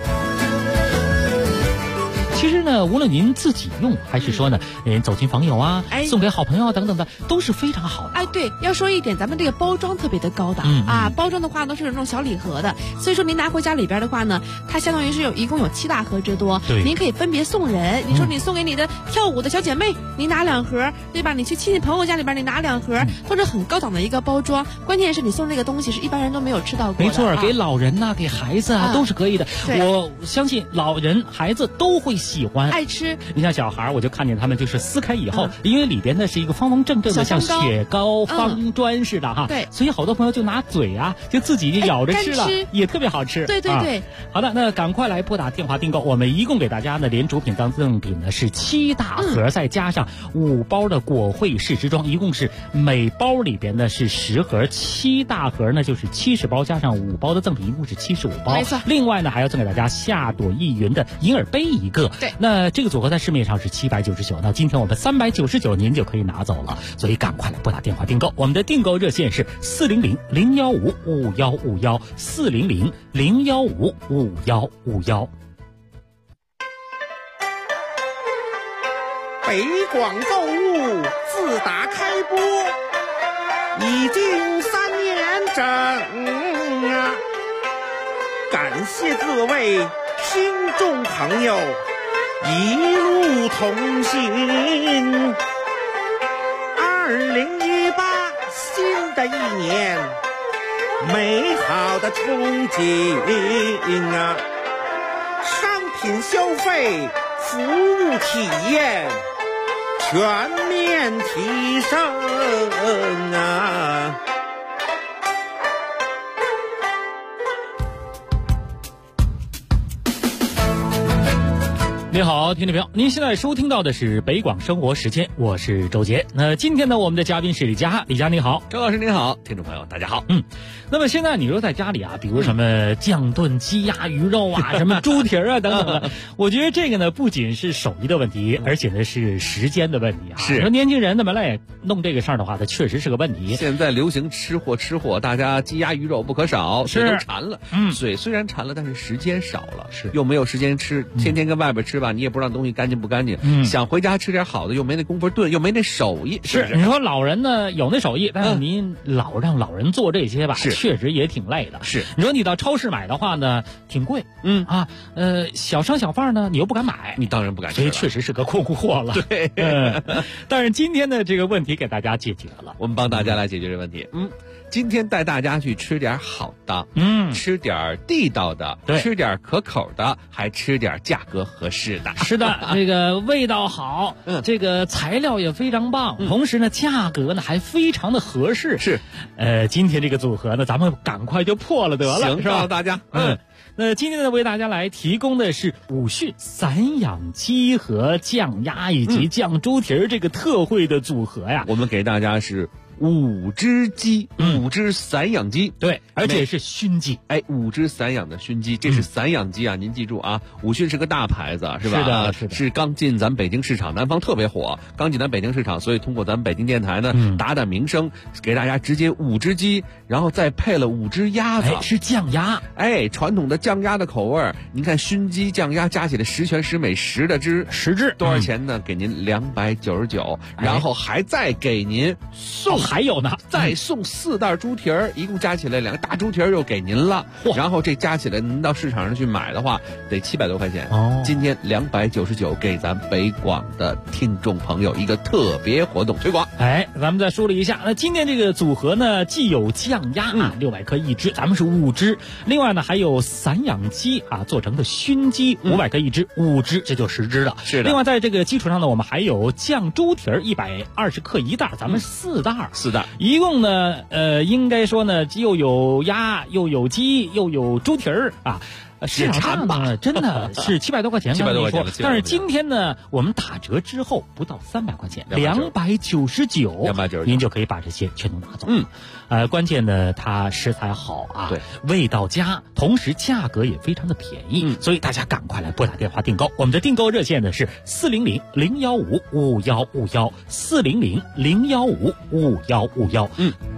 其实呢，无论您自己用，还是说呢，走亲访友送给好朋友等等的，都是非常好的。 对，要说一点，咱们这个包装特别的高档包装的话都是有那种小礼盒的，所以说您拿回家里边的话呢，它相当于是一共有7大盒之多，您可以分别送人。你说你送给你的跳舞的小姐妹，你拿2盒，对吧？你去亲戚朋友家里边，你拿2盒，都是很高档的一个包装。关键是你送这个东西是一般人都没有吃到过的。 没错，给老人给孩子都是可以的。我相信老人孩子都会喜欢爱吃。 你像小孩，我就看见他们就是撕开以后，因为里边呢是一个方方正正的，像雪糕方砖似的对， 所以好多朋友就拿嘴就自己咬着吃了，也特别好吃。 对。 好的，那赶快来拨打电话订购，我们一共给大家呢连主品当赠品呢是7大盒，再加上5包的果惠试吃装，一共是每包里边呢是10盒，7大盒呢就是70包，加上5包的赠品，一共是75包。 没错。 另外呢还要赠给大家夏朵意云的银耳杯一个。 对。 那这个组合在市面上是799，那今天我们399您就可以拿走了，所以赶快来拨打电话订购。我们的订购热线是400-015-5151，400-015-5151。 北广购物自打开播已经3年整感谢各位听众朋友一路同行。2018新的一年，美好的憧憬商品消费，服务体验全面提升你好，听众朋友，您现在收听到的是北广生活时间，我是周杰。那今天呢，我们的嘉宾是李佳，李佳你好， 周老师您好，听众朋友大家好。 那么现在你说在家里啊，比如什么酱炖鸡鸭鱼肉啊，什么猪蹄啊等等的，我觉得这个呢不仅是手艺的问题，而且呢是时间的问题啊。 是说年轻人那么来弄这个事儿的话，它确实是个问题。 现在流行吃货，大家鸡鸭鱼肉不可少，嘴都馋了。嘴虽然馋了，但是时间少了， 是又没有时间吃，天天跟外边吃吧，你也不知道东西干净不干净。想回家吃点好的，又没那功夫炖，又没那手艺。 是你说老人呢有那手艺，但是您老让老人做这些吧，确实也挺累的。 是你说你到超市买的话呢，挺贵。小商小贩呢，你又不敢买， 你当然不敢吃， 所以确实是个困货了。 对， 但是今天的这个问题给大家解决了， 我们帮大家来解决这个问题。今天带大家去吃点好的，吃点地道的，吃点可口的，还吃点价格合适的。 是的，这个味道好，这个材料也非常棒，同时呢，价格呢还非常的合适。 是， 今天这个组合呢，咱们赶快就破了得了， 行， 是吧？ 大家， 那今天呢，为大家来提供的是武训散养鸡和酱鸭以及酱猪蹄儿这个特惠的组合呀。 我们给大家是5只鸡，5只散养鸡， 对，而且是熏鸡。 5只散养的熏鸡，这是散养鸡啊！您记住啊，武训是个大牌子，是吧？ 是的，是的， 是刚进咱北京市场，南方特别火，刚进咱北京市场，所以通过咱北京电台呢，打打名声，给大家直接5只鸡，然后再配了5只鸭子， 是酱鸭， 传统的酱鸭的口味儿。您看熏鸡、酱鸭加起来十全十美，10的只 ，10只多少钱呢？给您299，然后还再给您送。 还有呢， 再送4袋猪蹄儿，一共加起来2个大猪蹄儿又给您了。然后这加起来，您到市场上去买的话，得700多块钱。今天299给咱北广的听众朋友一个特别活动推广。 咱们再梳理一下，那今天这个组合呢，既有酱鸭600克1只，咱们是5只；另外呢，还有散养鸡做成的熏鸡500克1只，5只，这就10只了。 是的。 另外在这个基础上呢，我们还有酱猪蹄儿120克1袋，咱们4袋。 4袋， 一共呢，应该说呢，又有鸭，又有鸡，又有猪蹄儿啊。市场上呢，真的是700多块钱 ，700多块钱。 但是今天呢，我们打折之后不到300块钱，299，您就可以把这些全都拿走。关键呢，它食材好啊， 对， 味道佳，同时价格也非常的便宜，所以大家赶快来拨打电话订购。我们的订购热线呢是400-015-5151，400-015-5151。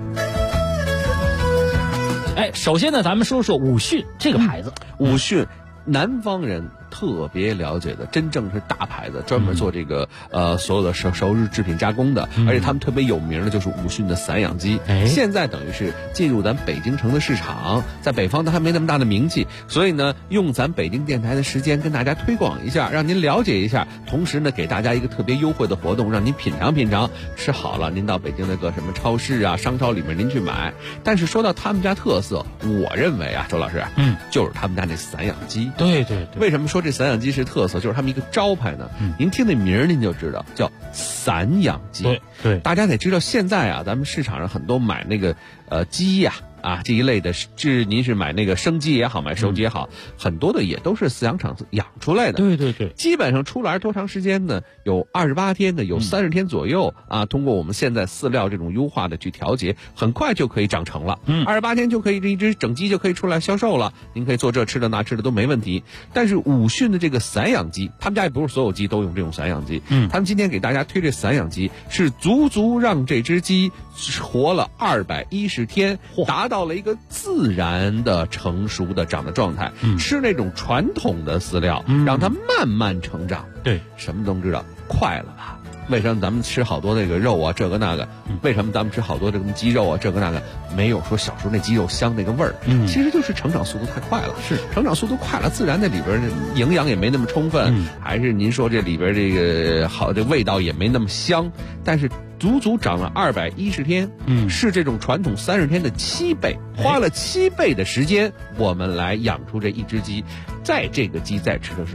首先呢，咱们说说武训这个牌子。 武训，南方人特别了解的，真正是大牌子，专门做这个所有的熟日制品加工的，而且他们特别有名的就是武训的散养鸡。现在等于是进入咱北京城的市场，在北方它还没那么大的名气，所以呢，用咱北京电台的时间跟大家推广一下，让您了解一下，同时呢，给大家一个特别优惠的活动，让您品尝品尝。吃好了，您到北京那个什么超市啊、商超里面您去买。但是说到他们家特色，我认为啊，周老师，就是他们家那散养鸡。 对， 为什么说这散养鸡是特色？就是他们一个招牌呢。您听那名儿您就知道，叫散养鸡。 对， 大家得知道，现在啊，咱们市场上很多买那个鸡呀。这一类的，您是买那个生鸡也好，买熟鸡也好，很多的也都是饲养场养出来的。 对， 基本上出来多长时间呢？有28天的，有30天左右啊。通过我们现在饲料这种优化的去调节，很快就可以长成了。28天就可以，这一只整鸡就可以出来销售了。您可以做这吃的那吃的都没问题。但是武训的这个散养鸡，他们家也不是所有鸡都用这种散养鸡。他们今天给大家推这散养鸡，是足足让这只鸡活了210天，达到了一个自然的成熟的长的状态。吃那种传统的饲料，让它慢慢成长。 对， 什么都知道，快了吧？为什么咱们吃好多那个肉啊，这个那个？为什么咱们吃好多这个鸡肉啊，这个那个？没有说小时候那鸡肉香那个味儿。其实就是成长速度太快了。 是成长速度快了，自然那里边营养也没那么充分，还是您说这里边这个好，这味道也没那么香。但是足足长了210天，是这种传统30天的7倍，花了7倍的时间，我们来养出这一只鸡。在这个鸡在吃的时候，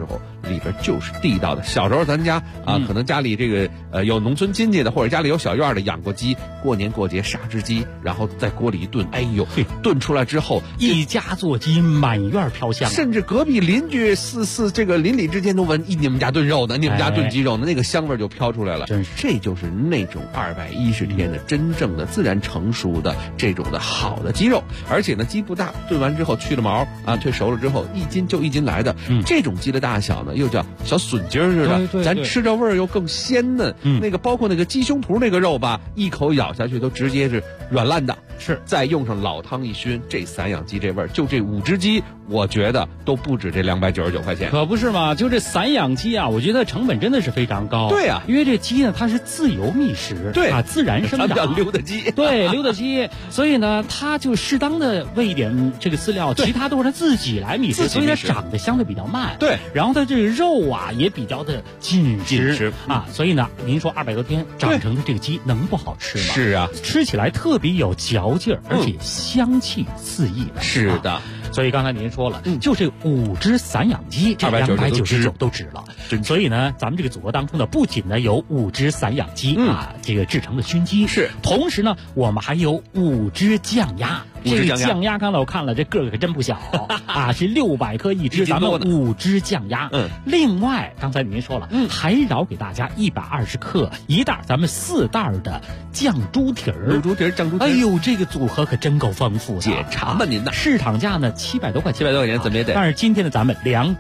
里边就是地道的。小时候咱家可能家里这个有农村亲戚的，或者家里有小院的养过鸡，过年过节杀只鸡，然后在锅里一炖，哎呦，炖出来之后一家做鸡满院飘香， 甚至隔壁邻居这个邻里之间都闻，你们家炖肉呢，你们家炖鸡肉呢，那个香味就飘出来了。 真是， 这就是那种210天的真正的自然成熟的这种的好的鸡肉。而且呢，鸡不大，炖完之后去了毛退熟了之后1斤就1斤来的。这种鸡的大小呢，又叫小笋筋似的， 对， 咱吃着味儿又更鲜嫩。那个包括那个鸡胸脯那个肉吧，一口咬下去都直接是软烂的。 是， 再用上老汤一熏，这散养鸡这味儿，就这5只鸡，我觉得都不止这299块钱。 可不是嘛，就这散养鸡啊，我觉得成本真的是非常高。 对啊， 因为这鸡呢，它是自由觅食， 对自然生长， 咱们叫溜达鸡。 对，溜达鸡，所以呢，它就适当的喂一点这个饲料，其他都是它自己来觅食，所以它长得相对比较慢。 对， 然后它这个肉啊也比较的紧实啊，所以呢，您说200多天长成的这个鸡能不好吃吗？ 是啊， 吃起来特别有嚼劲儿，而且香气四溢的。 是的。 所以刚才您说了，就这5只散养鸡，这299都值了。所以呢，咱们这个组合当中呢，不仅呢有5只散养鸡这个制成的熏鸡， 是， 同时呢，我们还有5只酱鸭。这个酱鸭刚才我看了，这个儿可真不小啊，是600克一只，咱们5只酱鸭。另外刚才您说了，还饶给大家120克一袋咱们4袋的酱猪蹄儿。 酱猪蹄儿， 哎呦，这个组合可真够丰富的。 解馋吧您呐！ 市场价呢700多块钱怎么也得。 但是今天呢，咱们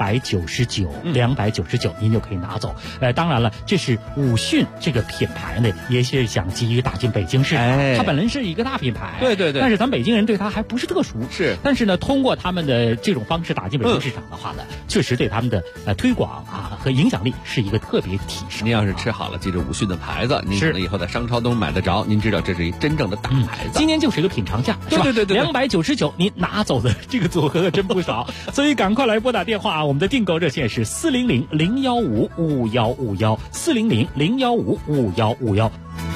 299，299您就可以拿走。当然了，这是武训这个品牌呢，也是想急于打进北京市场。它本来是一个大品牌， 对。 但是咱北京人对它还不是特熟， 是。 但是呢，通过他们的这种方式打进北京市场的话呢，确实对他们的推广和影响力是一个特别提升。 您要是吃好了，记着武训的牌子，您可能以后在商超都能买得着。您知道这是一真正的大牌子。 今天就是一个品尝价，是吧？ 对 ，299，您拿走的这个组合可真不少。所以赶快来拨打电话，我们的订购热线是400-015-5151，400-015-5151。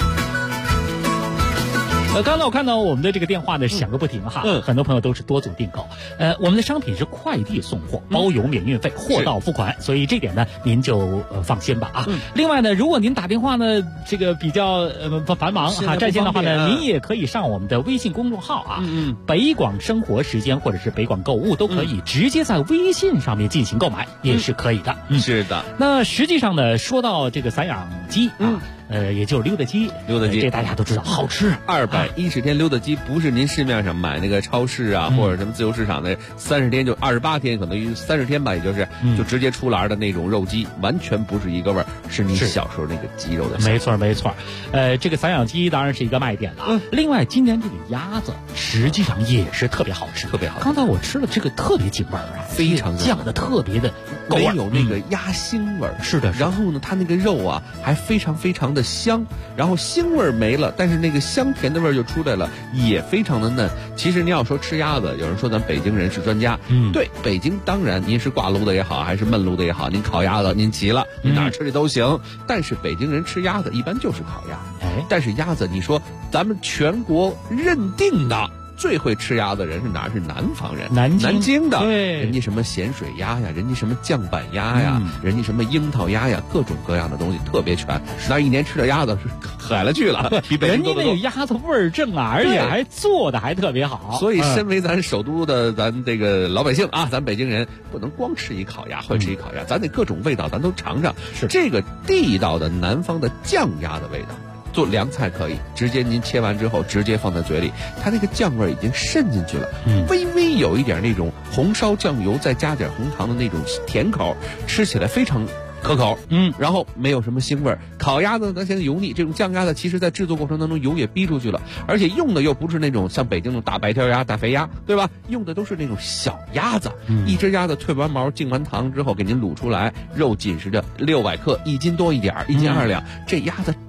刚才我看到我们的这个电话呢响个不停哈，很多朋友都是多组订购。我们的商品是快递送货，包邮免运费，货到付款，所以这点呢您就放心吧啊。另外呢，如果您打电话呢这个比较繁忙占线的话呢，您也可以上我们的微信公众号北广生活时间或者是北广购物都可以直接在微信上面进行购买，也是可以的。 是的。 那实际上呢，说到这个散养鸡也就是溜达鸡，这大家都知道好吃。 210天溜达鸡不是您市面上买那个超市或者什么自由市场的30天就28天，可能于30天吧，也就是就直接出栏的那种肉鸡，完全不是一个味儿，是你小时候那个鸡肉的。 没错。这个散养鸡当然是一个卖点了。另外，今年这个鸭子实际上也是特别好吃， 特别好吃。 刚才我吃了这个特别紧味儿非常酱的特别的没有那个鸭腥味儿。 是的。 然后呢，它那个肉还非常非常的香，然后腥味儿没了，但是那个香甜的味儿就出来了，也非常的嫩。其实您要说吃鸭子，有人说咱北京人是专家，对，北京当然您是挂炉的也好，还是焖炉的也好，您烤鸭子您齐了，您哪儿吃的都行。但是北京人吃鸭子一般就是烤鸭，但是鸭子你说咱们全国认定的最会吃鸭的人是哪？是南方人，南京的。 对， 人家什么咸水鸭呀，人家什么酱板鸭呀，人家什么樱桃鸭呀，各种各样的东西特别全。那一年吃的鸭子是海了去了，比北京多得多。 人家那个鸭子味儿正而且还做的还特别好。 所以，身为咱首都的咱这个老百姓咱北京人不能光吃一烤鸭，会吃一烤鸭，咱得各种味道咱都尝尝。 是这个地道的南方的酱鸭的味道。做凉菜可以直接您切完之后直接放在嘴里，它那个酱味已经渗进去了，微微有一点那种红烧酱油再加点红糖的那种甜口，吃起来非常可口，然后没有什么腥味儿。烤鸭子咱现在油腻，这种酱鸭子其实在制作过程当中油也逼出去了，而且用的又不是那种像北京那种大白条鸭、大肥鸭，对吧？用的都是那种小鸭子，一只鸭子退完毛、净完糖之后给您卤出来，肉紧实着600克，1斤多一点，1斤2两，这鸭子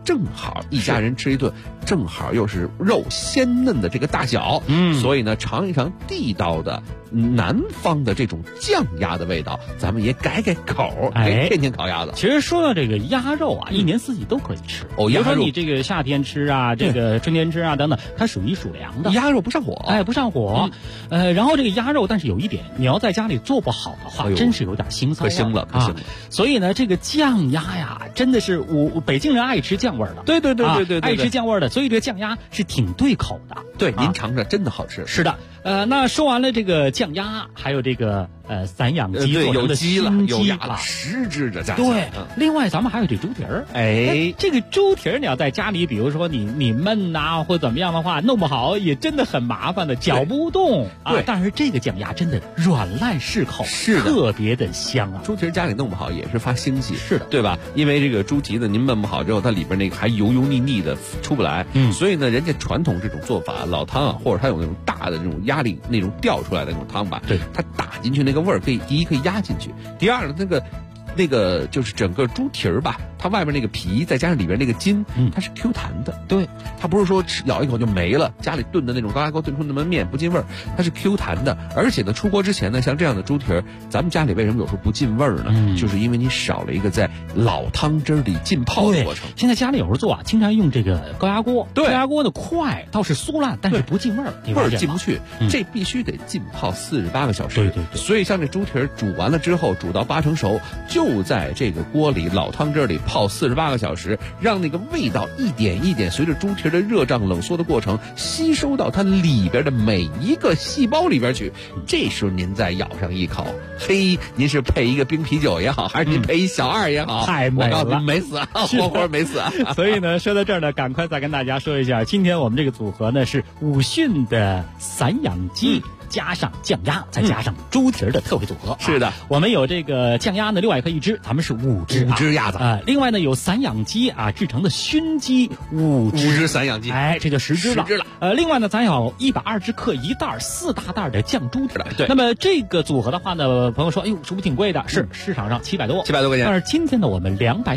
正好一家人吃一顿，正好又是肉鲜嫩的这个大小，所以呢，尝一尝地道的南方的这种酱鸭的味道，咱们也改改口，天天烤鸭子。 其实说到这个鸭肉啊，一年四季都可以吃。比如说你这个夏天吃啊，这个春天吃啊等等，它属于属凉的。 鸭肉不上火， 不上火。然后这个鸭肉，但是有一点，你要在家里做不好的话，真是有点腥臊， 可腥了。 所以呢，这个酱鸭呀，真的是北京人爱吃酱味儿的。 对， 爱吃酱味儿的，所以这个酱鸭是挺对口的。 对，您尝尝，真的好吃。 是的。那说完了这个酱鸭，还有这个散养鸡做成的熏鸡有鸭了，10只的价钱。 对，另外咱们还有这猪蹄儿。这个猪蹄儿你要在家里，比如说你焖呐，或怎么样的话，弄不好也真的很麻烦的，搅不动啊。但是这个酱鸭真的软烂适口， 是特别的香啊。 猪蹄儿家里弄不好也是发腥气， 是的， 对吧？因为这个猪蹄子您焖不好之后，它里边那个还油油腻腻的出不来，所以呢，人家传统这种做法老汤啊，或者它有那种大的这种压力那种掉出来的那种汤吧， 对， 它打进去那个味儿，第一可以压进去，第二呢，那个就是整个猪蹄儿吧，它外面那个皮再加上里边那个筋，它是 Q 弹的。 对， 它不是说咬一口就没了，家里炖的那种高压锅炖出那么面不进味儿，它是 Q 弹的。而且呢，出锅之前呢，像这样的猪蹄儿，咱们家里为什么有时候不进味儿呢？就是因为你少了一个在老汤汁里浸泡的过程。 现在家里有时候做啊，经常用这个高压锅，高压锅的快倒是酥烂，但是不进味儿， 味儿进不去，这必须得浸泡48个小时。 对。 所以像这猪蹄儿煮完了之后，煮到8成熟，就在这个锅里老汤汁里泡48个小时，让那个味道一点一点随着猪蹄的热胀冷缩的过程吸收到它里边的每一个细胞里边去。这时候您再咬上一口，您是配一个冰啤酒也好，还是您配一小二也好， 太美了， 我告诉您没死，活活没死。 所以呢，说到这儿呢，赶快再跟大家说一下，今天我们这个组合呢是武训的散养鸡。加上酱鸭，再加上猪蹄儿的特惠组合。 是的， 我们有这个酱鸭呢，600克一只，咱们是5只鸭子另外呢，有散养鸡制成的熏鸡5只散养鸡， 这就10只了。另外呢，咱有120克一袋4大袋的酱猪蹄儿。 对， 那么这个组合的话呢，朋友说，哎呦，是不是挺贵的？是，市场上700多块钱。 但是今天呢，我们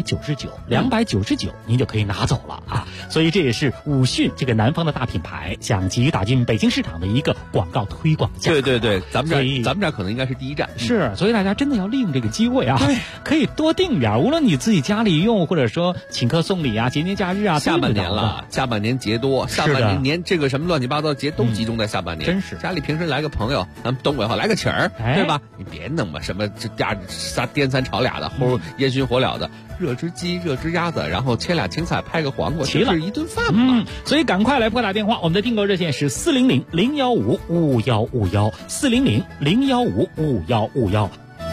299，299您就可以拿走了啊。所以这也是武训这个南方的大品牌想急于打进北京市场的一个广告推广。 对，咱们这儿可能应该是第一站。 是，所以大家真的要利用这个机会啊，可以多订点，无论你自己家里用，或者说请客送礼啊，节年假日啊， 下半年了，下半年节多，下半年这个什么乱七八糟节都集中在下半年。 真是， 家里平时来个朋友，咱们东北话来个请儿，对吧？你别弄吧，什么这颠三炒俩的，或者烟熏火燎的。热只鸡，热只鸭子，然后切俩青菜，拍个黄瓜， 齐了一顿饭嘛。 所以赶快来拨打电话，我们的订购热线是400-015-5151，400-015-5151。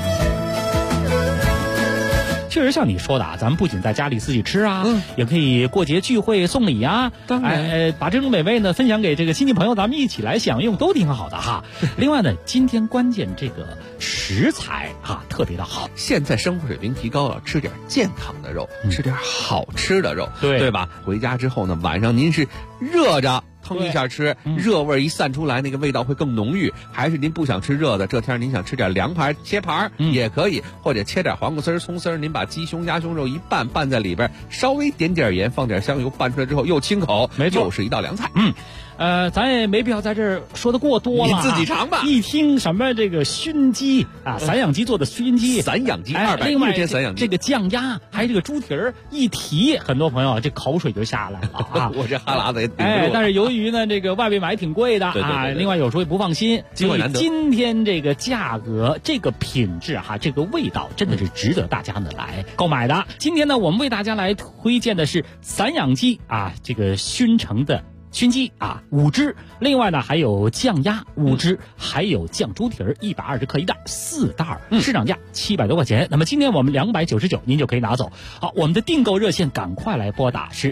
确实像你说的啊，咱们不仅在家里自己吃啊，也可以过节聚会送礼啊， 当然， 把这种美味呢分享给这个亲戚朋友，咱们一起来享用，都挺好的哈。另外呢，今天关键这个食材特别的好。 现在生活水平提高了，吃点健康的肉，吃点好吃的肉，对吧？回家之后呢，晚上您是热着腾一下吃，热味一散出来，那个味道会更浓郁。还是您不想吃热的，这天您想吃点凉盘，切盘也可以，或者切点黄瓜丝、葱丝，您把鸡胸、鸭胸肉一拌在里边，稍微点点盐，放点香油，拌出来之后又清口， 没错， 又是一道凉菜。 咱也没必要在这儿说的过多了， 你自己尝吧。 一听什么这个熏鸡散养鸡做的熏鸡， 散养鸡另外天散养鸡， 这个酱鸭还有这个猪蹄儿，一提很多朋友这口水就下来了啊！ 我这哈喇子也顶不住。 但是由于呢这个外边买挺贵的对， 另外有时候也不放心， 机会难得。 今天这个价格、这个品质这个味道真的是值得大家呢来购买的。今天呢，我们为大家来推荐的是散养鸡这个熏成的。熏鸡5只，另外呢还有酱鸭5只，还有酱猪蹄儿120克一袋，4袋，市场价700多块钱。那么今天我们299，您就可以拿走。好，我们的订购热线赶快来拨打是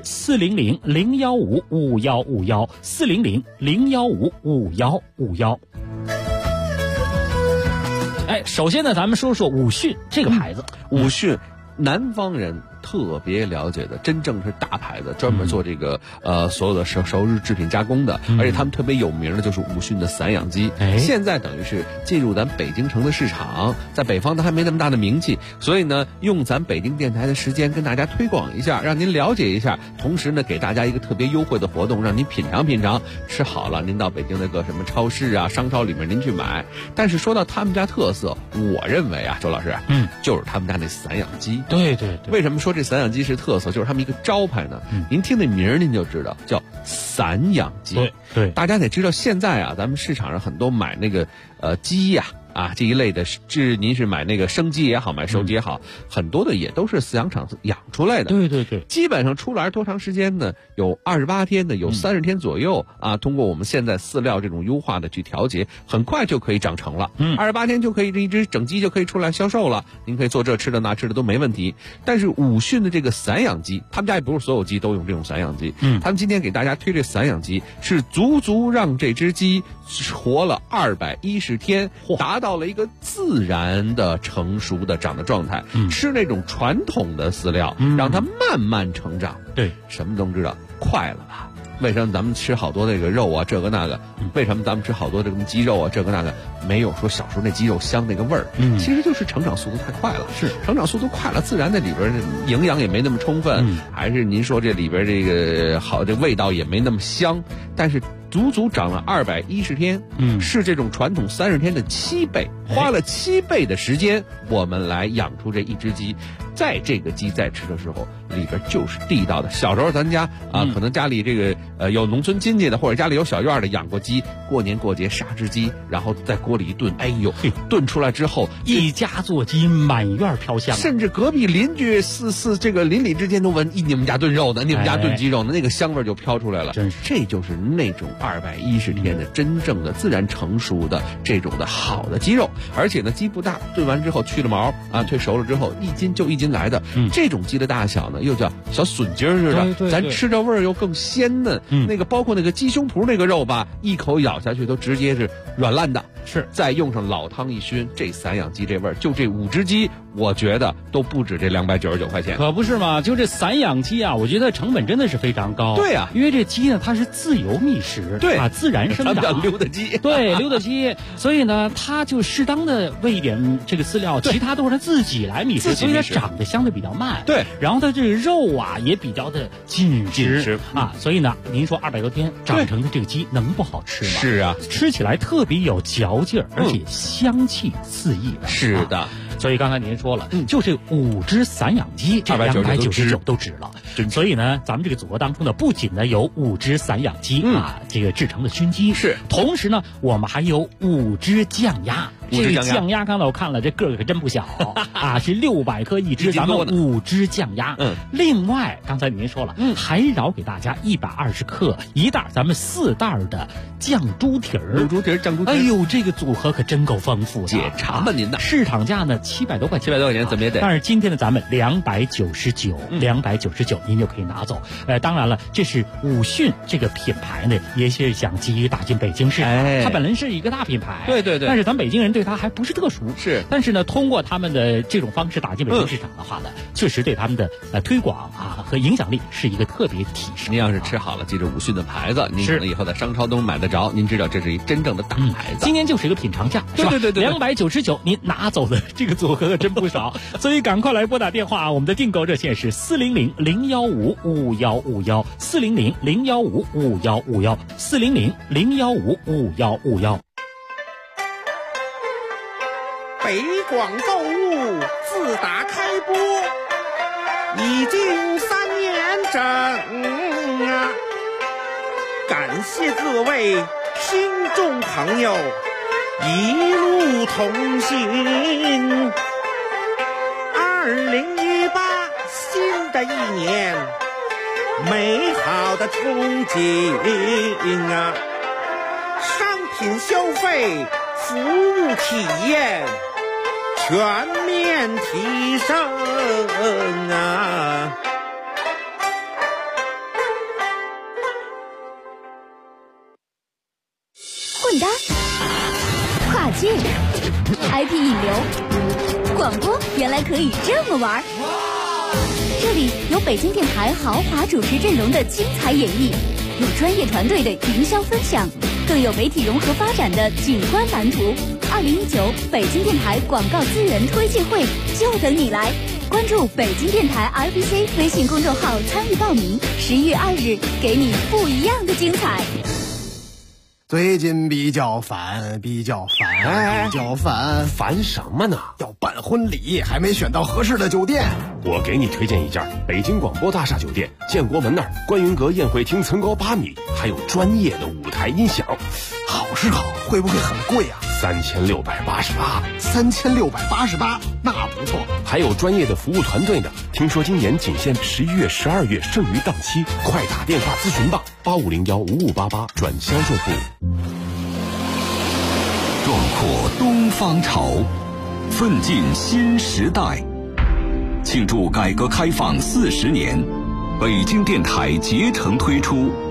400-015-5151，400-015-5151。首先呢，咱们说说武训这个牌子。 武训，南方人特别了解的，真正是大牌子，专门做这个所有的熟日制品加工的，而且他们特别有名的就是武训的散养鸡。现在等于是进入咱北京城的市场，在北方它还没那么大的名气，所以呢，用咱北京电台的时间跟大家推广一下，让您了解一下，同时呢，给大家一个特别优惠的活动，让您品尝品尝，吃好了您到北京那个什么超市啊、商超里面您去买。但是说到他们家特色，我认为啊，周老师，就是他们家那散养鸡。 对对对。 为什么说这散养鸡是特色？就是他们一个招牌呢。您听那名儿您就知道，叫散养鸡。 对对。 大家得知道，现在啊，咱们市场上很多买那个鸡呀。这一类的，您是买那个生鸡也好，买熟鸡也好，很多的也都是饲养场养出来的。 对对对， 基本上出来多长时间呢？有28天的，有30天左右啊。通过我们现在饲料这种优化的去调节，很快就可以长成了。28天就可以，这一只整鸡就可以出来销售了。您可以做这吃的那吃的都没问题。但是武训的这个散养鸡，他们家也不是所有鸡都用这种散养鸡。他们今天给大家推这散养鸡，是足足让这只鸡活了210天，达到了一个自然的成熟的长的状态。吃那种传统的饲料，让它慢慢成长。 对， 什么都知道，快了吧？为什么咱们吃好多那个肉啊，这个那个？为什么咱们吃好多这个鸡肉啊，这个那个？没有说小时候那鸡肉香那个味儿。其实就是成长速度太快了。 是， 成长速度快了，自然那里边营养也没那么充分，还是您说这里边这个好，这味道也没那么香。但是足足长了210天，是这种传统30天的7倍，花了7倍的时间，我们来养出这一只鸡。在这个鸡在吃的时候，里边就是地道的。小时候咱家可能家里这个有农村亲戚的，或者家里有小院的养过鸡，过年过节杀只鸡，然后在锅里一炖，哎呦，炖出来之后， 一家做鸡，满院飘香。 甚至隔壁邻居这个邻里之间都闻，你们家炖肉呢，你们家炖鸡肉呢，那个香味就飘出来了。 真是， 这就是那种210天的真正的自然成熟的这种的好的鸡肉。而且呢，鸡不大，炖完之后去了毛啊，退熟了之后1斤就1斤来的。这种鸡的大小呢，又叫小笋筋似的， 对， 咱吃着味儿又更鲜嫩。那个包括那个鸡胸脯那个肉吧，一口咬下去都直接是软烂的。 是， 再用上老汤一熏，这散养鸡这味儿，就这5只鸡，我觉得都不止这299块钱。 可不是嘛，就这散养鸡啊，我觉得成本真的是非常高。 对啊， 因为这鸡呢，它是自由觅食， 对啊，自然生长， 叫溜达鸡。 对，溜达鸡，所以呢，它就适当的喂一点这个饲料，其他都是它自己来觅食，所以它长得相对比较慢。 对， 然后它这个肉啊也比较的紧实啊，所以呢，您说200多天长成的这个鸡能不好吃吗？ 是啊， 吃起来特别有嚼劲儿，而且香气四溢的。 是的。 所以刚才您说了，就这5只散养鸡，这299都值了。所以呢，咱们这个组合当中呢，不仅呢有5只散养鸡这个制成的熏鸡， 是， 同时呢，我们还有5只酱鸭。这个酱鸭刚才我看了，这个可真不小啊，是600克一只，咱们5只酱鸭。另外刚才您说了，还饶给大家120克一袋，咱们4袋的酱猪蹄儿。 酱猪蹄儿。 哎呦，这个组合可真够丰富的。 解馋吧您的。 市场价呢700多块钱， 怎么也得。 但是今天呢，咱们299，299您就可以拿走。当然了，这是武训这个品牌呢，也是想急于打进北京市场。它本来是一个大品牌， 对。 但是咱北京人对它还不是特熟， 是。 但是呢，通过他们的这种方式打进北京市场的话呢，确实对他们的推广和影响力是一个特别提升。 您要是吃好了，记着武训的牌子，您可能以后在商超都能买得着。您知道这是一真正的大牌子。 今天就是一个品尝价，是吧？ 对 299，您拿走的这个组合可真不少，所以赶快来拨打电话，我们的订购热线是400-015-5151，400-015-5151，400-015-5151。 北广购物自打开播已经3年整啊，感谢各位听众朋友一路同行。2018新的一年，美好的憧憬啊，商品消费、服务体验全面提升啊！ 混搭、跨界、IP 引流、广播原来可以这么玩。 这里有北京电台豪华主持阵容的精彩演绎，有专业团队的营销分享，更有媒体融合发展的景观蓝图。2019北京电台广告资源推介会就等你来，关注北京电台 RBC 微信公众号参与报名。11月2日，给你不一样的精彩。 最近比较烦， 烦什么呢？ 要办婚礼，还没选到合适的酒店。 我给你推荐一家北京广播大厦酒店，建国门那儿观云阁宴会厅层高8米，还有专业的舞台音响。 好是好，会不会很贵啊 ？3688， 那不错。 还有专业的服务团队呢。听说今年仅限11月、12月剩余档期，快打电话咨询吧，85015588转销售部。 壮阔东方潮，奋进新时代。庆祝改革开放40年，北京电台竭诚推出